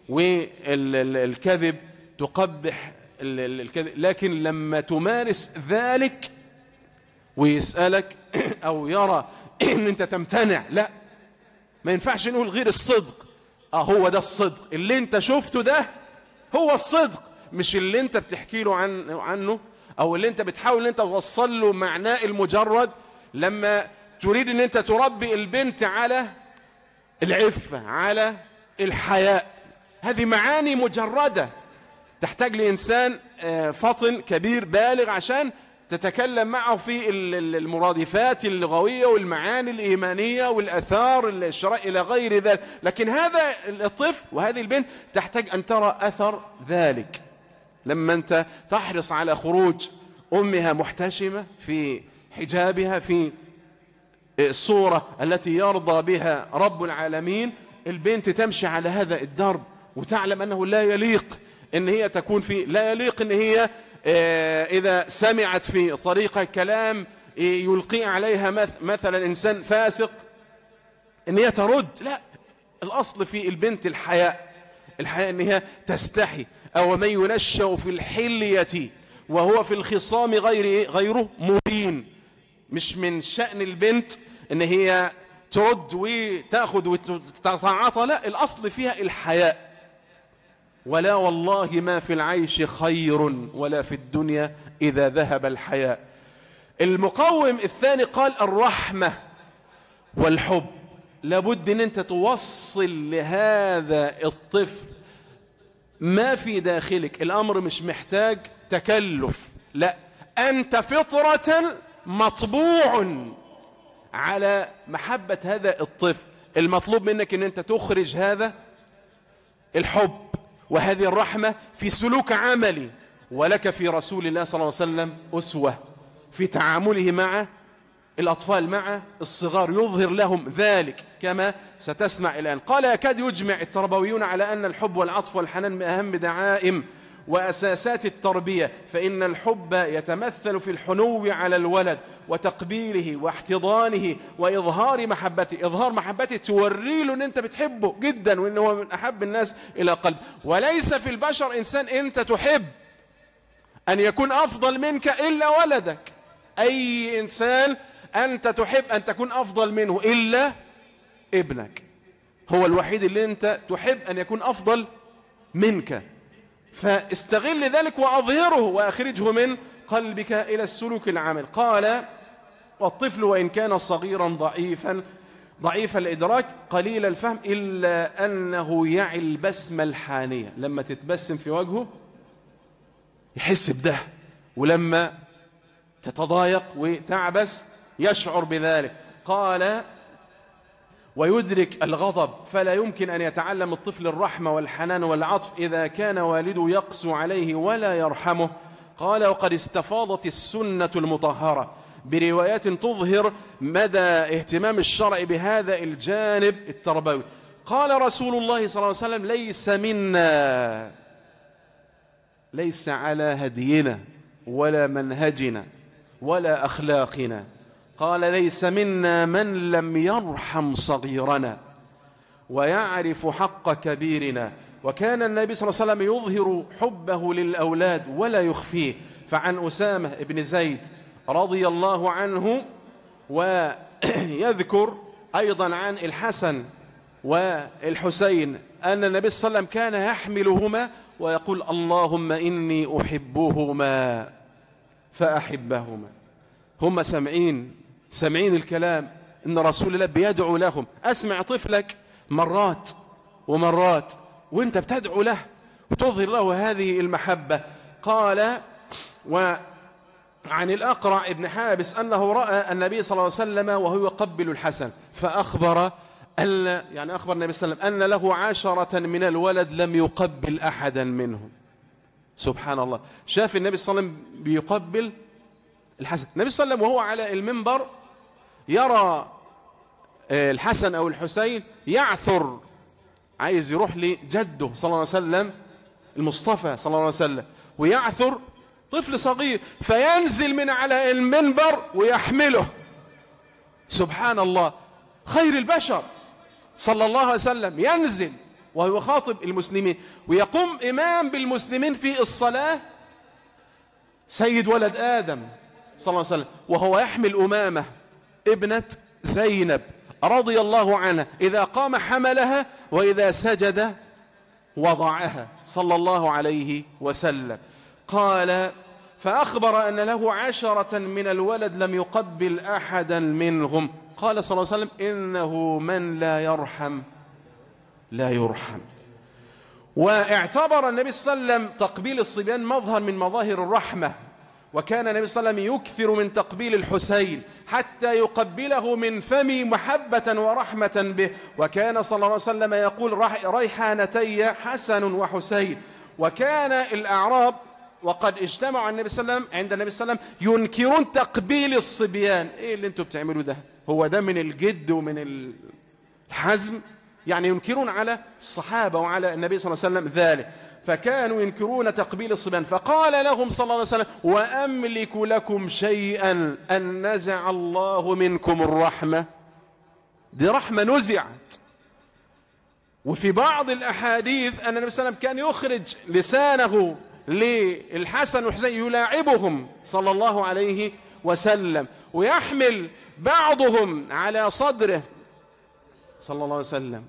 والكذب تقبح الكذب، لكن لما تمارس ذلك ويسألك او يرى ان انت تمتنع، لا ما ينفعش نقول غير الصدق. اه هو ده الصدق، اللي انت شفته ده هو الصدق، مش اللي انت بتحكي له عنه, عنه او اللي انت بتحاول ان انت توصل له معناه المجرد. لما تريد ان انت تربي البنت على العفة على الحياء، هذه معاني مجردة تحتاج لإنسان فطن كبير بالغ عشان تتكلم معه في المرادفات اللغوية والمعاني الإيمانية والأثار الشرعية إلى غير ذلك. لكن هذا الطفل وهذه البنت تحتاج أن ترى أثر ذلك. لما أنت تحرص على خروج أمها محتشمة في حجابها في الصورة التي يرضى بها رب العالمين، البنت تمشي على هذا الدرب وتعلم أنه لا يليق إن هي تكون في لا يليق إن هي إذا سمعت في طريقة كلام يلقي عليها مثلا إنسان فاسق إن هي ترد. لا، الأصل في البنت الحياء، الحياء إن هي تستحي. أو من ينشأ في الحلية وهو في الخصام غير غيره مبين. مش من شأن البنت إن هي ترد وتأخذ وتتعاطى، لا، الأصل فيها الحياء. ولا والله ما في العيش خير ولا في الدنيا إذا ذهب الحياء. المقوم الثاني قال الرحمة والحب. لابد أن أنت توصل لهذا الطفل ما في داخلك. الأمر مش محتاج تكلف، لا، أنت فطرة مطبوع على محبة هذا الطفل. المطلوب منك أن أنت تخرج هذا الحب وهذه الرحمة في سلوك عملي. ولك في رسول الله صلى الله عليه وسلم أسوة في تعامله مع الأطفال مع الصغار، يظهر لهم ذلك كما ستسمع الآن. قال يكاد يجمع التربويون على أن الحب والعطف والحنان من أهم دعائم وأساسات التربية، فإن الحب يتمثل في الحنو على الولد وتقبيله واحتضانه وإظهار محبته. إظهار محبته توري له أن أنت بتحبه جدا وأنه هو من أحب الناس إلى قلب. وليس في البشر إنسان أنت تحب أن يكون أفضل منك إلا ولدك. أي إنسان أنت تحب أن تكون أفضل منه إلا ابنك، هو الوحيد اللي أنت تحب أن يكون أفضل منك. فاستغل ذلك وأظهره وأخرجه من قلبك إلى السلوك العمل. قال والطفل وإن كان صغيرا ضعيفا ضعيف الإدراك قليل الفهم إلا أنه يعي البسمة الحانية. لما تتبسم في وجهه يحس بده، ولما تتضايق وتعبس يشعر بذلك. قال ويدرك الغضب، فلا يمكن أن يتعلم الطفل الرحمة والحنان والعطف إذا كان والده يقسو عليه ولا يرحمه. قال وقد استفاضت السنة المطهرة بروايات تظهر مدى اهتمام الشرع بهذا الجانب التربوي. قال رسول الله صلى الله عليه وسلم ليس منا، ليس على هدينا ولا منهجنا ولا أخلاقنا. قال ليس منا من لم يرحم صغيرنا ويعرف حق كبيرنا. وكان النبي صلى الله عليه وسلم يظهر حبه للأولاد ولا يخفيه. فعن أسامة بن زيد رضي الله عنه ويذكر أيضا عن الحسن والحسين أن النبي صلى الله عليه وسلم كان يحملهما ويقول اللهم إني أحبهما. فأحبهما. هم سمعين سمعين الكلام إن رسول الله بيدعو لهم. أسمع طفلك مرات ومرات وانت بتدعو له وتظهر له هذه المحبة. قال: وعن الأقرع ابن حابس أنه رأى النبي صلى الله عليه وسلم وهو يقبل الحسن، فأخبر أن يعني أخبر النبي صلى الله عليه وسلم أن له عشرة من الولد لم يقبل أحدا منهم. سبحان الله. شاف النبي صلى الله عليه وسلم بيقبل الحسن. النبي صلى الله عليه وسلم وهو على المنبر يرى الحسن أو الحسين يعثر، عايز يروح لجده صلى الله عليه وسلم المصطفى صلى الله عليه وسلم، ويعثر طفل صغير فينزل من على المنبر ويحمله. سبحان الله. خير البشر صلى الله عليه وسلم ينزل وهو خاطب المسلمين، ويقوم إمام بالمسلمين في الصلاة سيد ولد آدم صلى الله عليه وسلم، وهو يحمل أمامة ابنة زينب رضي الله عنها، إذا قام حملها وإذا سجد وضعها صلى الله عليه وسلم. قال: فأخبر أن له عشرة من الولد لم يقبل أحدا منهم. قال صلى الله عليه وسلم: إنه من لا يرحم لا يرحم. واعتبر النبي صلى الله عليه وسلم تقبيل الصبيان مظهر من مظاهر الرحمة، وكان النبي صلى الله عليه وسلم يكثر من تقبيل الحسين حتى يقبله من فمي محبة ورحمة به. وكان صلى الله عليه وسلم يقول: ريحانتي حسن وحسين. وكان الأعراب وقد اجتمعوا عند النبي صلى الله عليه وسلم عند النبي صلى الله عليه وسلم ينكرون تقبيل الصبيان. ايه اللي انتوا بتعملوا ده؟ هو ده من الجد ومن الحزم؟ يعني ينكرون على الصحابة وعلى النبي صلى الله عليه وسلم ذلك، فكانوا ينكرون تقبيل الصبيان. فقال لهم صلى الله عليه وسلم: وأملك لكم شيئا أن نزع الله منكم الرحمة. دي رحمة نزعت. وفي بعض الأحاديث أن النبي صلى الله عليه وسلم كان يخرج لسانه للحسن والحسين يلاعبهم صلى الله عليه وسلم، ويحمل بعضهم على صدره صلى الله عليه وسلم.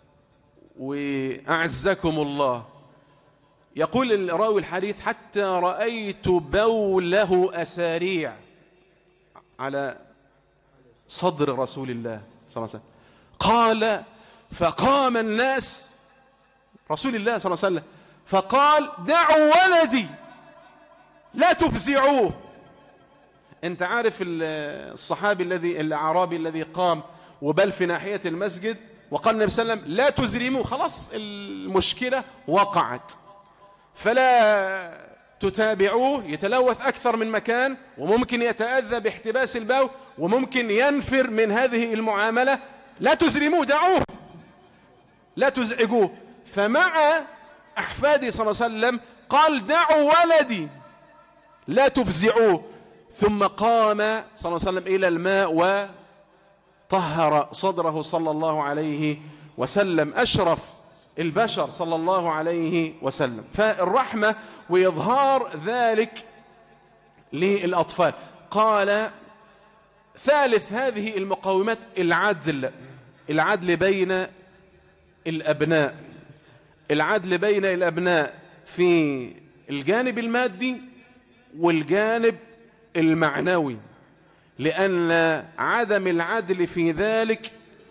وأعزكم الله، يقول الراوي الحديث: حتى رأيت بوله أساريع على صدر رسول الله صلى الله عليه وسلم. قال: فقام الناس، رسول الله صلى الله عليه وسلم، فقال: دعوا ولدي لا تفزعوه. انت عارف الصحابي الذي الأعرابي الذي قام وبل في ناحية المسجد وقال النبي صلى الله عليه وسلم: لا تزرموه، خلاص المشكلة وقعت، فلا تتابعوه، يتلوث أكثر من مكان وممكن يتأذى باحتباس البول وممكن ينفر من هذه المعاملة. لا تزرموه، دعوه لا تزعجوه. فمع أحفاده صلى الله عليه وسلم قال: دعوا ولدي لا تفزعوه. ثم قام صلى الله عليه وسلم إلى الماء وطهر صدره صلى الله عليه وسلم، أشرف البشر صلى الله عليه وسلم. فالرحمة وإظهار ذلك للأطفال. قال: ثالث هذه المقومات العدل، العدل بين الأبناء، العدل بين الأبناء في الجانب المادي والجانب المعنوي، لأن عدم العدل في ذلك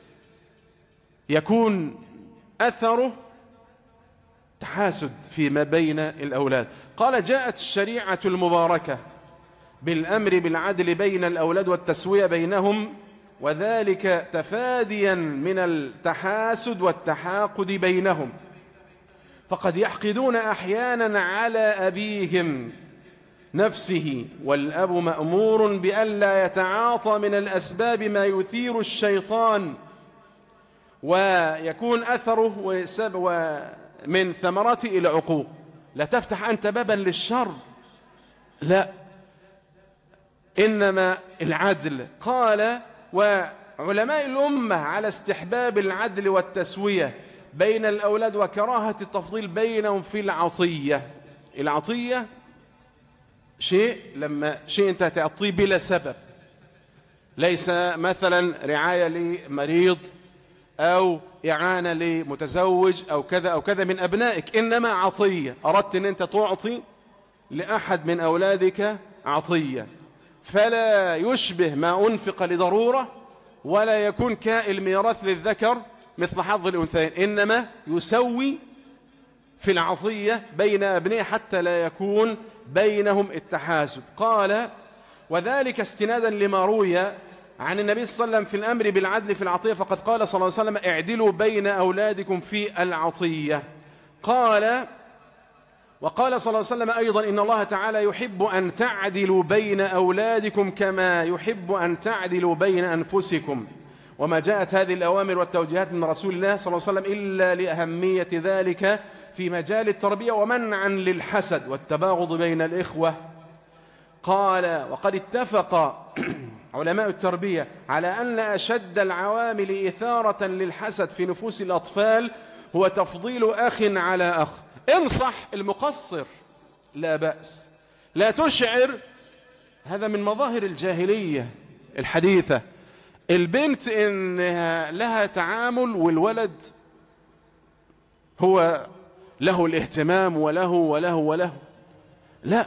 يكون أثره تحاسد فيما بين الأولاد. قال: جاءت الشريعة المباركة بالأمر بالعدل بين الأولاد والتسوية بينهم، وذلك تفاديا من التحاسد والتحاقد بينهم، فقد يحقدون أحيانا على أبيهم نفسه، والأب مأمور بألا يتعاطى من الأسباب ما يثير الشيطان ويكون أثره من ثمرات العقوق. لا تفتح أنت بابا للشر، لا، إنما العدل. قال: وعلماء الأمة على استحباب العدل والتسوية بين الأولاد وكراهة التفضيل بينهم في العطية. العطية شيء لما شيء أنت تعطيه بلا سبب، ليس مثلا رعاية لمريض أو إعانة لمتزوج أو كذا أو كذا من أبنائك، إنما عطية. أردت أن أنت تعطي لأحد من أولادك عطية، فلا يشبه ما أنفق لضرورة، ولا يكون كالميراث للذكر مثل حظ الأنثيين، إنما يسوي في العطية بين أبنائه حتى لا يكون بينهم التحاسد. قال: وذلك استنادا لما روي عن النبي صلى الله عليه وسلم في الأمر بالعدل في العطية، فقد قال صلى الله عليه وسلم: اعدلوا بين أولادكم في العطية. قال وقال صلى الله عليه وسلم أيضا: إن الله تعالى يحب أن تعدلوا بين أولادكم كما يحب أن تعدلوا بين أنفسكم. وما جاءت هذه الأوامر والتوجيهات من رسول الله صلى الله عليه وسلم إلا لأهمية ذلك في مجال التربية ومنعا للحسد والتباغض بين الإخوة. قال: وقد اتفق علماء التربية على أن أشد العوامل إثارة للحسد في نفوس الأطفال هو تفضيل أخ على أخ. انصح المقصر لا بأس، لا تشعر. هذا من مظاهر الجاهلية الحديثة، البنت إنها لها تعامل والولد هو له الاهتمام وله وله وله. لا،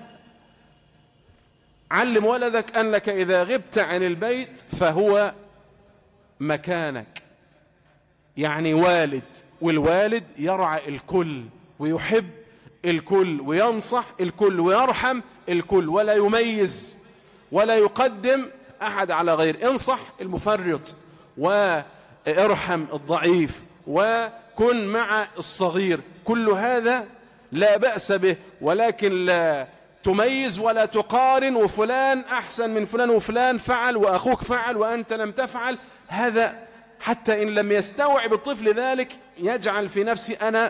علم ولدك أنك إذا غبت عن البيت فهو مكانك، يعني والد، والوالد يرعى الكل ويحب الكل وينصح الكل ويرحم الكل، ولا يميز ولا يقدم أحد على غير. انصح المفرط وارحم الضعيف وكن مع الصغير، كل هذا لا بأس به، ولكن لا تميز ولا تقارن وفلان أحسن من فلان وفلان فعل وأخوك فعل وأنت لم تفعل. هذا حتى إن لم يستوعب الطفل ذلك يجعل في نفسي أنا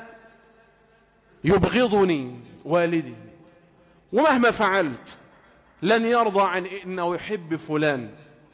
يبغضني والدي، ومهما فعلت لن يرضى عن إنه يحب فلان.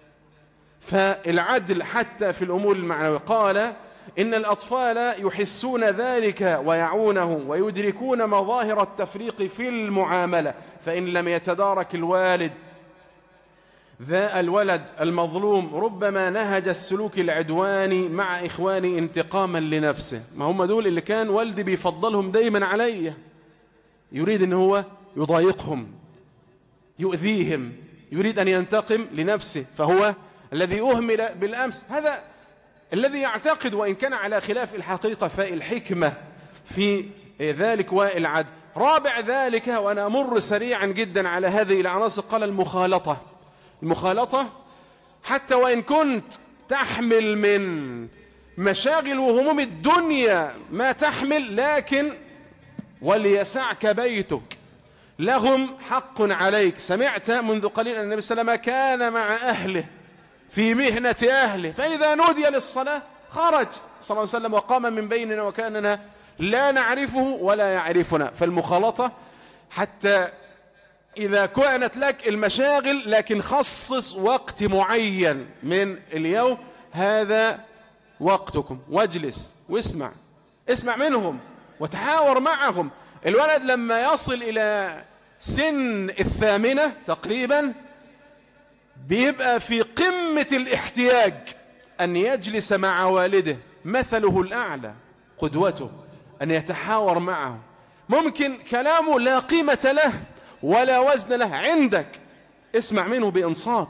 فالعدل حتى في الأمور المعنوية. قال: إن الأطفال يحسون ذلك ويعونه ويدركون مظاهر التفريق في المعاملة، فإن لم يتدارك الوالد ذا الولد المظلوم ربما نهج السلوك العدواني مع إخواني انتقاما لنفسه. ما هم دول اللي كان والدي بيفضلهم دايما علي، يريد أن هو يضايقهم يؤذيهم، يريد أن ينتقم لنفسه، فهو الذي أهمل بالأمس. هذا الذي يعتقد، وإن كان على خلاف الحقيقة، فالحكمة في ذلك والعدل. رابع ذلك، وأنا أمر سريعا جدا على هذه العناصر، قال: المخالطة. المخالطة حتى وإن كنت تحمل من مشاغل وهموم الدنيا ما تحمل، لكن وليسعك بيتك، لهم حق عليك. سمعت منذ قليل أن النبي صلى الله عليه وسلم كان مع أهله في مهنة أهله، فإذا نودي للصلاة خرج صلى الله عليه وسلم وقام من بيننا وكأننا لا نعرفه ولا يعرفنا. فالمخالطة حتى إذا كانت لك المشاغل، لكن خصص وقت معين من اليوم، هذا وقتكم، واجلس واسمع، اسمع منهم وتحاور معهم. الولد لما يصل إلى سن الثامنة تقريبا بيبقى في قمة الاحتياج أن يجلس مع والده، مثله الأعلى، قدوته، أن يتحاور معه. ممكن كلامه لا قيمة له ولا وزن له عندك، اسمع منه بإنصات.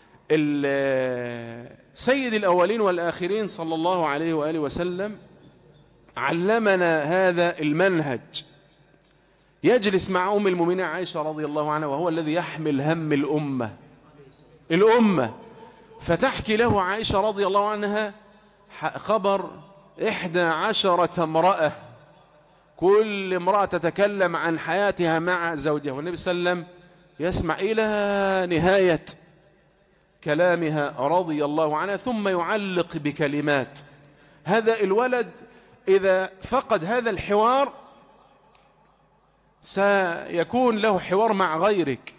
سيد الأولين والآخرين صلى الله عليه وآله وسلم علمنا هذا المنهج. يجلس مع أم المؤمنين عائشة رضي الله عنها، وهو الذي يحمل هم الأمة الأمة فتحكي له عائشة رضي الله عنها خبر إحدى عشرة امرأة، كل امرأة تتكلم عن حياتها مع زوجها، والنبي صلى الله عليه وسلم يسمع إلى نهاية كلامها رضي الله عنها، ثم يعلق بكلمات. هذا الولد إذا فقد هذا الحوار سيكون له حوار مع غيرك،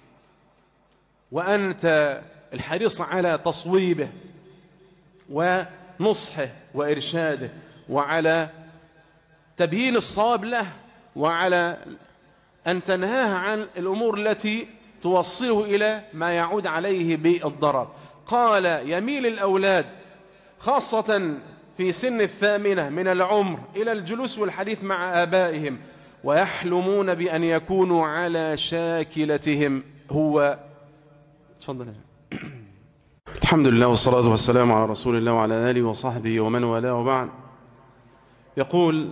وأنت الحريص على تصويبه ونصحه وإرشاده، وعلى تبيين الصواب له، وعلى أن تنهاه عن الأمور التي توصله إلى ما يعود عليه بالضرر. قال: يميل الأولاد خاصة في سن الثامنة من العمر إلى الجلوس والحديث مع آبائهم، ويحلمون بأن يكونوا على شاكلتهم. هو تفضل. الحمد لله والصلاة والسلام على رسول الله وعلى آله وصحبه ومن والاه، وبعد. يقول: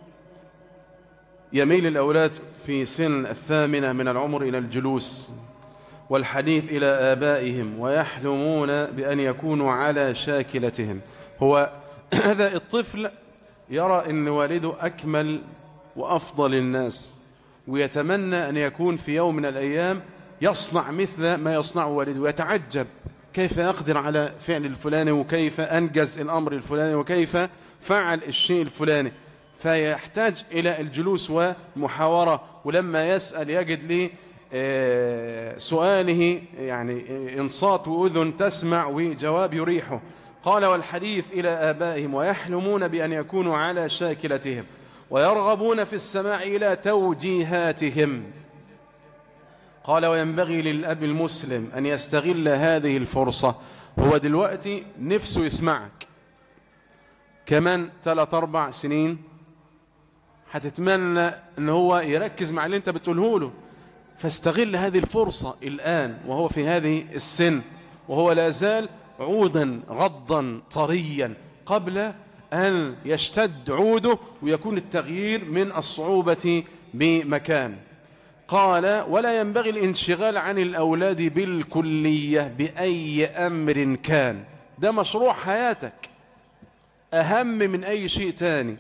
يميل الأولاد في سن الثامنة من العمر إلى الجلوس والحديث إلى آبائهم، ويحلمون بأن يكونوا على شاكلتهم. هو هذا الطفل يرى أن والده أكمل وأفضل الناس، ويتمنى أن يكون في يوم من الأيام يصنع مثل ما يصنع والده، ويتعجب كيف يقدر على فعل الفلاني، وكيف أنجز الأمر الفلاني، وكيف فعل الشيء الفلاني، فيحتاج إلى الجلوس ومحاورة. ولما يسأل يجد لي سؤاله يعني إنصات وأذن تسمع وجواب يريحه. قال: والحديث إلى آبائهم، ويحلمون بأن يكونوا على شاكلتهم، ويرغبون في السماع إلى توجيهاتهم. قال: وينبغي للأب المسلم أن يستغل هذه الفرصة. هو دلوقتي نفسه يسمعك، كمان ثلاث أربع سنين هتتمنى أن هو يركز مع اللي أنت بتقوله له، فاستغل هذه الفرصة الآن وهو في هذه السن، وهو لا زال عودا غضا طريا قبل أن يشتد عوده ويكون التغيير من الصعوبة بمكان. قال: ولا ينبغي الانشغال عن الأولاد بالكلية بأي أمر كان. ده مشروع حياتك أهم من أي شيء تاني،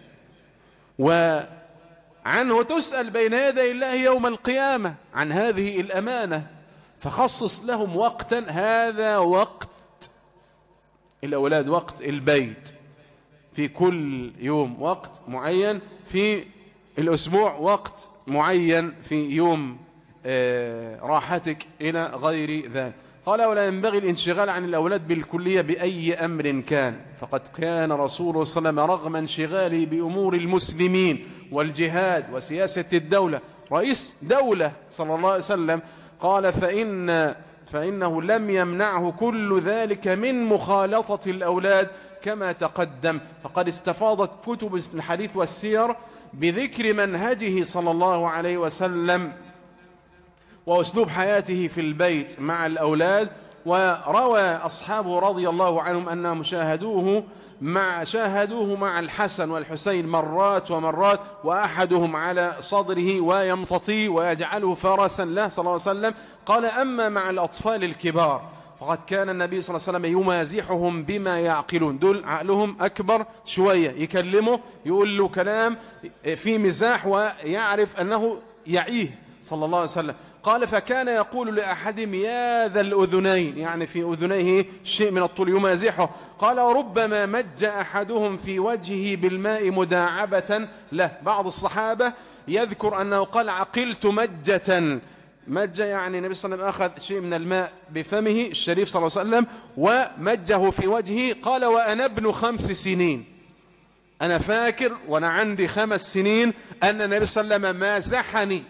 وعنه تسأل بين يدي الله يوم القيامة عن هذه الأمانة. فخصص لهم وقتا، هذا وقت الأولاد، وقت البيت، في كل يوم وقت معين، في الأسبوع وقت معين، في يوم آه راحتك إلى غير ذلك. قال: ولا ينبغي الانشغال عن الأولاد بالكلية بأي أمر كان، فقد كان رسول الله صلى الله عليه وسلم رغم انشغاله بأمور المسلمين والجهاد وسياسة الدولة، رئيس دولة صلى الله عليه وسلم، قال: فإن فإنه لم يمنعه كل ذلك من مخالطة الأولاد كما تقدم. فقد استفاضت كتب الحديث والسير بذكر منهجه صلى الله عليه وسلم وأسلوب حياته في البيت مع الأولاد. وروى أصحابه رضي الله عنهم أنهم شاهدوه مع شاهدوه مع الحسن والحسين مرات ومرات، وأحدهم على صدره ويمتطيه ويجعله فرسا له صلى الله عليه وسلم. قال: أما مع الأطفال الكبار فقد كان النبي صلى الله عليه وسلم يمازحهم بما يعقلون. دول عقلهم أكبر شوية، يكلمه يقول له كلام في مزاح ويعرف أنه يعيه صلى الله عليه وسلم. قال: فكان يقول لأحدهم يا ذا الأذنين، يعني في أذنيه شيء من الطول، يمازحه. قال: وربما مج أحدهم في وجهه بالماء مداعبة له. بعض الصحابة يذكر أنه قال: عقلت مجة. مج يعني النبي صلى الله عليه وسلم أخذ شيء من الماء بفمه الشريف صلى الله عليه وسلم ومجه في وجهه. قال: وأنا ابن خمس سنين، أنا فاكر وأنا عندي خمس سنين أن النبي صلى الله عليه وسلم مازحني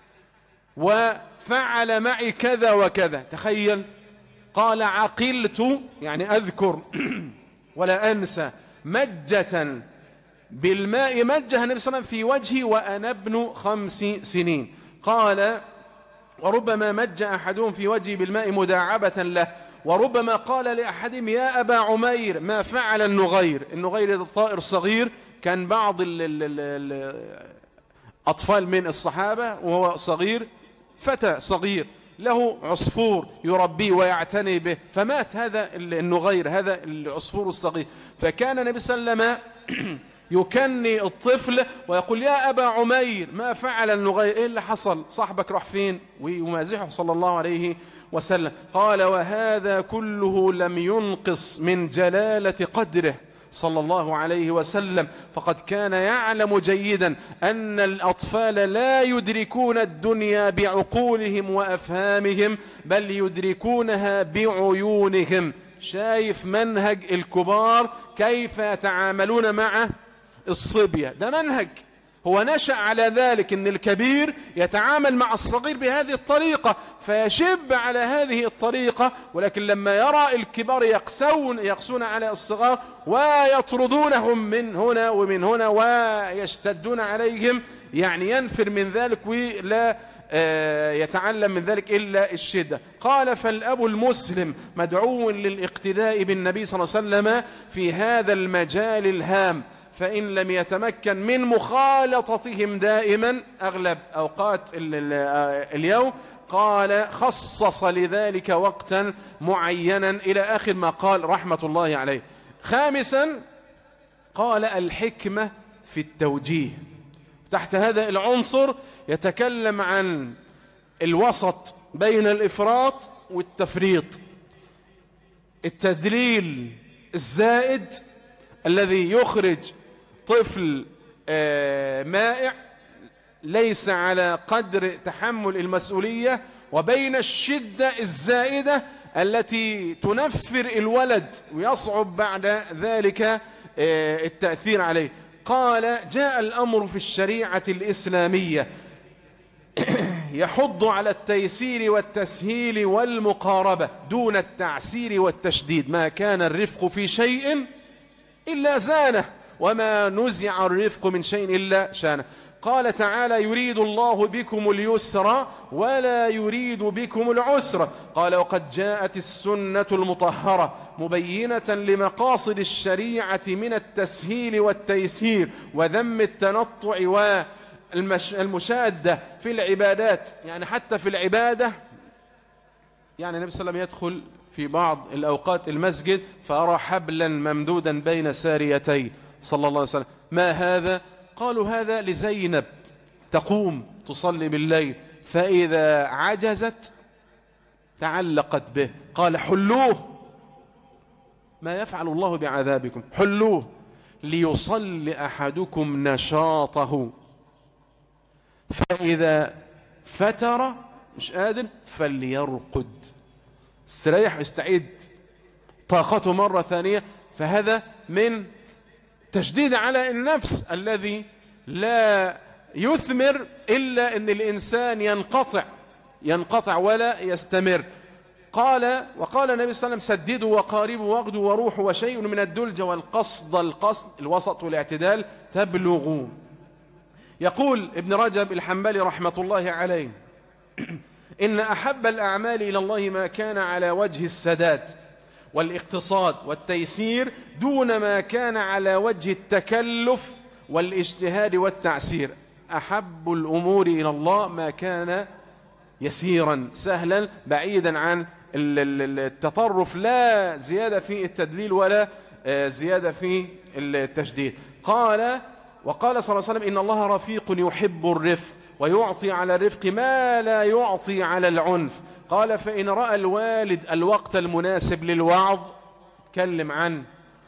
وفعل معي كذا وكذا. تخيل. قال: عقلت يعني أذكر ولا أنسى مجة بالماء مجه النبي صلى الله عليه وسلم في وجهي وأنا ابن خمس سنين. قال: وربما مج أحدهم في وجهي بالماء مداعبة له. وربما قال لأحدهم يا أبا عمير ما فعل النغير. النغير الطائر صغير، كان بعض الأطفال من الصحابة وهو صغير، فتى صغير له عصفور يربيه ويعتني به، فمات هذا النغير، هذا العصفور الصغير. فكان النبي صلى الله عليه وسلم يكني الطفل ويقول يا أبا عمير ما فعل النغير، إيه اللي حصل، صاحبك راح فين، ويمازحه صلى الله عليه وسلم. قال: وهذا كله لم ينقص من جلالة قدره صلى الله عليه وسلم، فقد كان يعلم جيدا أن الأطفال لا يدركون الدنيا بعقولهم وأفهامهم، بل يدركونها بعيونهم. شايف منهج الكبار كيف يتعاملون مع الصبية، ده منهج هو نشأ على ذلك، أن الكبير يتعامل مع الصغير بهذه الطريقة فيشب على هذه الطريقة. ولكن لما يرى الكبار يقسون يقسون على الصغار ويطردونهم من هنا ومن هنا ويشتدون عليهم، يعني ينفر من ذلك ولا يتعلم من ذلك إلا الشدة. قال فالأب المسلم مدعو للاقتداء بالنبي صلى الله عليه وسلم في هذا المجال الهام، فإن لم يتمكن من مخالطتهم دائما أغلب أوقات اليوم قال خصص لذلك وقتا معينا إلى آخر ما قال رحمة الله عليه. خامسا قال الحكمة في التوجيه. تحت هذا العنصر يتكلم عن الوسط بين الإفراط والتفريط، التدليل الزائد الذي يخرج طفل مائع ليس على قدر تحمل المسؤولية، وبين الشدة الزائدة التي تنفر الولد ويصعب بعد ذلك التأثير عليه. قال جاء الأمر في الشريعة الإسلامية يحض على التيسير والتسهيل والمقاربة دون التعسير والتشديد، ما كان الرفق في شيء إلا زانه وما نزع الرفق من شيء إلا شانه. قال تعالى يريد الله بكم اليسر ولا يريد بكم العسر. قال وقد جاءت السنة المطهرة مبينة لمقاصد الشريعة من التسهيل والتيسير وذم التنطع والمشادة في العبادات. يعني حتى في العبادة، يعني النبي صلى الله عليه وسلم يدخل في بعض الأوقات المسجد فأرى حبلا ممدودا بين ساريتين صلى الله عليه وسلم، ما هذا؟ قالوا هذا لزينب تقوم تصلي بالليل فإذا عجزت تعلقت به. قال حلوه، ما يفعل الله بعذابكم، حلوه ليصلي أحدكم نشاطه فإذا فتر مش قادر فليرقد، استريح استعيد طاقته مرة ثانية. فهذا من تشديد على النفس الذي لا يثمر إلا أن الإنسان ينقطع ينقطع ولا يستمر. قال وقال النبي صلى الله عليه وسلم سددوا وقاربوا واغدوا وروحوا وشيء من الدلج والقصد القصد الوسط والاعتدال تبلغوا. يقول ابن رجب الحنبلي رحمة الله عليه إن أحب الأعمال إلى الله ما كان على وجه السداد والاقتصاد والتيسير دون ما كان على وجه التكلف والاجتهاد والتعسير. أحب الأمور إلى الله ما كان يسيرا سهلا بعيدا عن التطرف، لا زيادة في التدليل ولا زيادة في التشديد. قال وقال صلى الله عليه وسلم إن الله رفيق يحب الرفق ويعطي على الرفق ما لا يعطي على العنف. قال فإن رأى الوالد الوقت المناسب للوعظ، يتكلم عن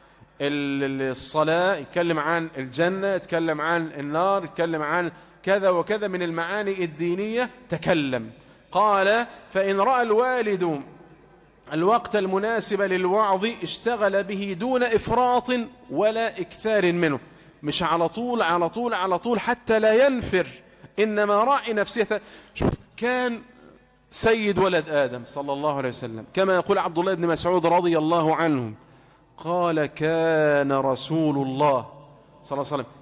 الصلاة، يتكلم عن الجنة، يتكلم عن النار، يتكلم عن كذا وكذا من المعاني الدينية، تكلم. قال فإن رأى الوالد الوقت المناسب للوعظ اشتغل به دون إفراط ولا إكثار منه، مش على طول على طول على طول حتى لا ينفر، إنما راعي نفسيته. شوف كان سيد ولد آدم صلى الله عليه وسلم كما يقول عبد الله بن مسعود رضي الله عنه قال كان رسول الله صلى الله عليه وسلم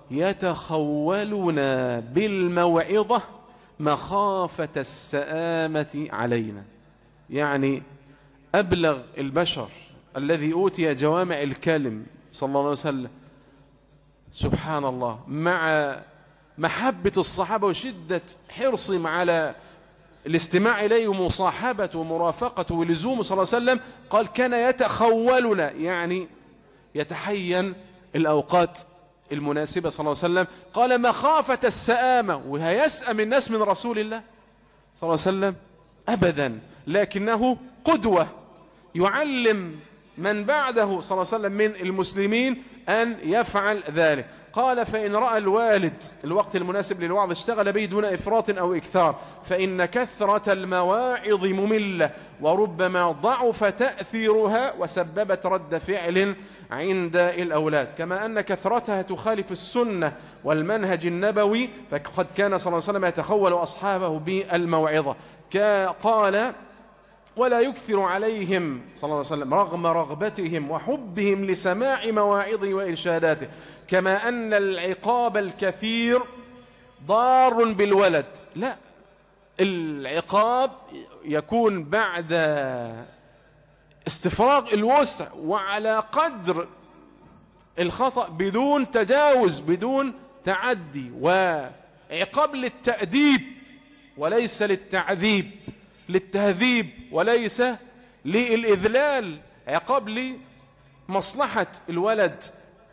يتخولنا بالموعظة مخافة السآمة علينا. يعني أبلغ البشر الذي أوتي جوامع الكلم صلى الله عليه وسلم سبحان الله، مع محبة الصحابة وشدة حرصهم على الاستماع إليه ومصاحبته ومرافقته ولزومه صلى الله عليه وسلم، قال كان يتخولنا، يعني يتحين الأوقات المناسبة صلى الله عليه وسلم. قال مخافة السآمة، وهيسأم الناس من رسول الله صلى الله عليه وسلم أبدا، لكنه قدوة يعلم من بعده صلى الله عليه وسلم من المسلمين أن يفعل ذلك. قال فإن رأى الوالد الوقت المناسب للوعظ اشتغل به دون إفراط أو إكثار، فإن كثرة المواعظ مملة وربما ضعف تأثيرها وسببت رد فعل عند الأولاد، كما أن كثرتها تخالف السنة والمنهج النبوي، فقد كان صلى الله عليه وسلم يتخول أصحابه بالموعظة. قال ولا يكثر عليهم صلى الله عليه وسلم رغم رغبتهم وحبهم لسماع مواعظه وإرشاداته، كما أن العقاب الكثير ضار بالولد. لا، العقاب يكون بعد استفراغ الوسع وعلى قدر الخطأ بدون تجاوز بدون تعدي، وعقاب للتأديب وليس للتعذيب، للتهذيب وليس للإذلال، عقاب لمصلحة الولد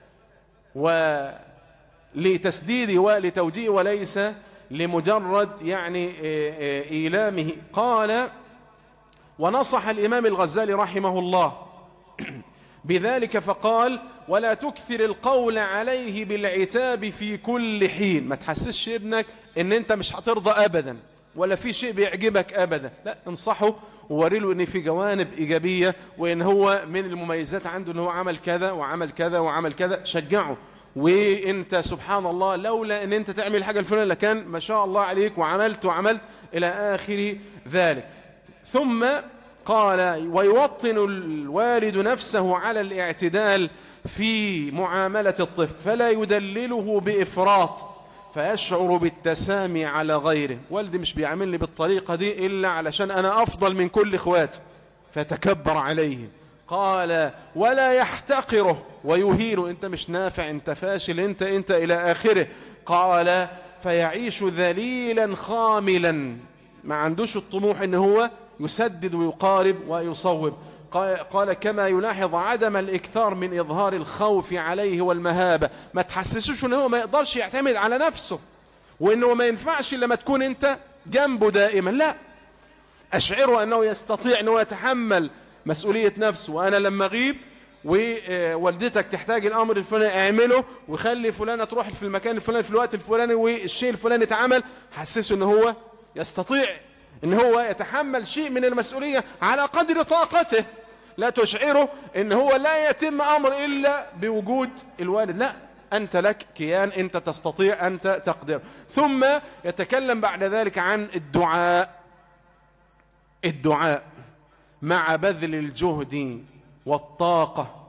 ولتسديده ولتوجيه وليس لمجرد يعني إيلامه. قال: ونصح الإمام الغزالي رحمه الله بذلك فقال: ولا تكثر القول عليه بالعتاب في كل حين. ما تحسسش ابنك ان انت مش هترضى ابدا ولا في شيء بيعجبك ابدا، لا، انصحه ووري له ان في جوانب ايجابيه، وان هو من المميزات عنده ان هو عمل كذا وعمل كذا وعمل كذا، شجعه. وانت سبحان الله لولا ان انت تعمل حاجه الفلانيه لكان ما شاء الله عليك وعملت وعملت الى اخر ذلك. ثم قال: ويوطن الوالد نفسه على الاعتدال في معاملة الطفل فلا يدلله بإفراط فيشعر بالتسامي على غيره. والدي مش بيعاملني بالطريقة دي إلا علشان أنا أفضل من كل إخوات فتكبر عليه. قال: ولا يحتقره ويهينه، أنت مش نافع، أنت فاشل، أنت أنت إلى آخره. قال: فيعيش ذليلا خاملا، ما عندوش الطموح إن هو يسدد ويقارب ويصوب. قال: كما يلاحظ عدم الإكثار من إظهار الخوف عليه والمهابة. ما تحسسوش أنه ما يقدرش يعتمد على نفسه وأنه ما ينفعش لما تكون أنت جنبه دائما، لا، أشعره أنه يستطيع أنه يتحمل مسؤولية نفسه. وأنا لما أغيب ووالدتك تحتاج الأمر الفلاني أعمله، وخلي فلانة تروح في المكان الفلاني في الوقت الفلاني والشيء الفلاني يتعمل، حسسه أنه هو يستطيع ان هو يتحمل شيء من المسؤولية على قدر طاقته. لا تشعره ان هو لا يتم امر الا بوجود الوالد، لا، انت لك كيان، انت تستطيع، انت تقدر. ثم يتكلم بعد ذلك عن الدعاء. الدعاء مع بذل الجهد والطاقة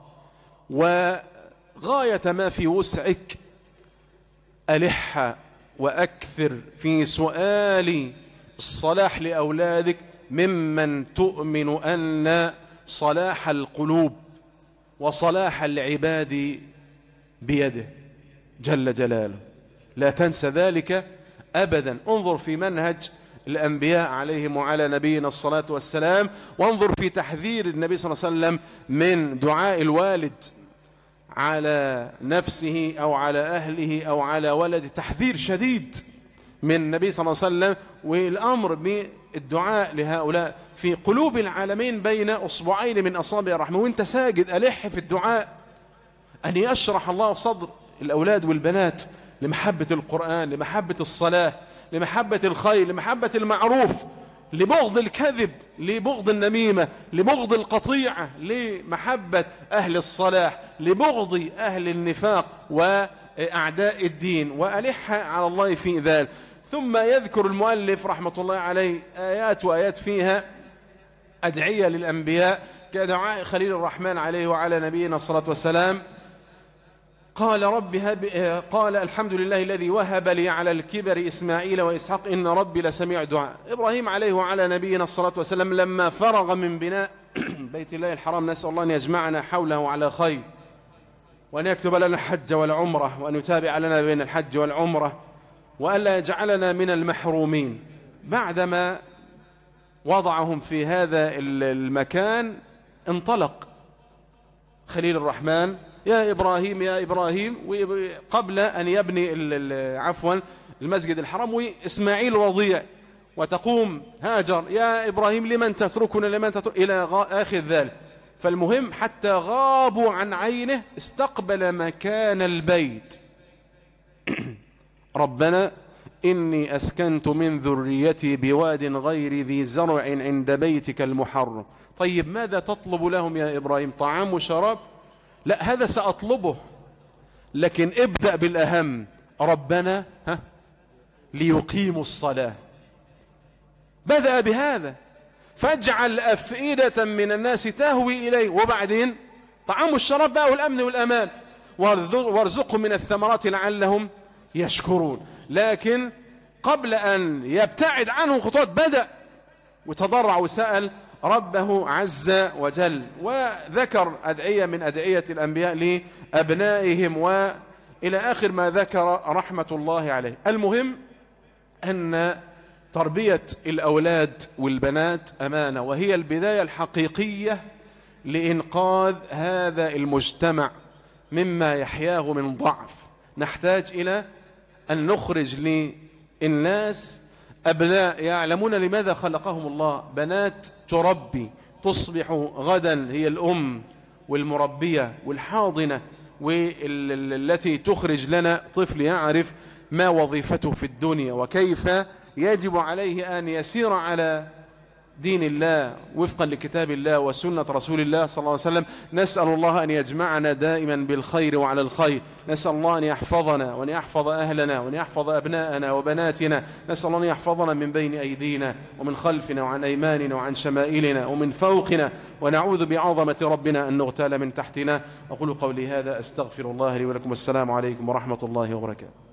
وغاية ما في وسعك، ألح وأكثر في سؤال الصلاح لأولادك ممن تؤمن أن صلاح القلوب وصلاح العباد بيده جل جلاله. لا تنسى ذلك أبدا. انظر في منهج الأنبياء عليهم وعلى نبينا الصلاة والسلام، وانظر في تحذير النبي صلى الله عليه وسلم من دعاء الوالد على نفسه أو على أهله أو على ولده، تحذير شديد من النبي صلى الله عليه وسلم، والأمر بالدعاء لهؤلاء في قلوب العالمين بين أصبعين من أصابع الرحمة. وانت ساجد ألح في الدعاء أن يشرح الله صدر الأولاد والبنات لمحبة القرآن، لمحبة الصلاة، لمحبة الخير، لمحبة المعروف، لبغض الكذب، لبغض النميمة، لبغض القطيعة، لمحبة أهل الصلاح، لبغض أهل النفاق وأعداء الدين، وألح على الله في ذلك. ثم يذكر المؤلف رحمة الله عليه آيات وآيات فيها أدعية للأنبياء كدعاء خليل الرحمن عليه وعلى نبينا الصلاة والسلام. قال رب هب قال الحمد لله الذي وهب لي على الكبر إسماعيل وإسحاق إن ربي لسميع دعاء. إبراهيم عليه وعلى نبينا الصلاة والسلام لما فرغ من بناء بيت الله الحرام نسأل الله أن يجمعنا حوله على خير، وأن يكتب لنا الحج والعمرة، وأن يتابع لنا بين الحج والعمرة، وألا يجعلنا من المحرومين. بعدما وضعهم في هذا المكان انطلق خليل الرحمن: يا إبراهيم يا إبراهيم، قبل أن يبني عفوا المسجد الحرام، وإسماعيل رضيع، وتقوم هاجر: يا إبراهيم لمن تتركنا لمن تترك، إلى آخر ذلك. فالمهم حتى غابوا عن عينه استقبل مكان البيت: ربنا إني أسكنت من ذريتي بواد غير ذي زرع عند بيتك المحرم. طيب ماذا تطلب لهم يا إبراهيم؟ طعام وشراب؟ لا، هذا سأطلبه، لكن ابدأ بالأهم: ربنا ها ليقيموا الصلاة. بدأ بهذا: فاجعل أفئدة من الناس تهوي إليه، وبعدين طعام الشراب بقى والأمن والأمان، وارزقهم من الثمرات لعلهم يشكرون. لكن قبل أن يبتعد عنه خطوات بدأ وتضرع وسأل ربه عز وجل، وذكر أدعية من أدعية الأنبياء لأبنائهم وإلى آخر ما ذكر رحمة الله عليه. المهم أن تربية الأولاد والبنات أمانة، وهي البداية الحقيقية لإنقاذ هذا المجتمع مما يحياه من ضعف. نحتاج إلى أن نخرج للناس أبناء يعلمون لماذا خلقهم الله، بنات تربي تصبح غدا هي الأم والمربية والحاضنة، والتي تخرج لنا طفل يعرف ما وظيفته في الدنيا وكيف يجب عليه أن يسير على دين الله وفقا لكتاب الله وسنة رسول الله صلى الله عليه وسلم. نسأل الله أن يجمعنا دائما بالخير وعلى الخير، نسأل الله أن يحفظنا وأن يحفظ أهلنا وأن يحفظ أبناءنا وبناتنا، نسأل الله أن يحفظنا من بين أيدينا ومن خلفنا وعن أيماننا وعن شمائلنا ومن فوقنا، ونعوذ بعظمة ربنا أن نغتال من تحتنا. أقول قولي هذا، أستغفر الله لي ولكم، والسلام عليكم ورحمة الله وبركاته.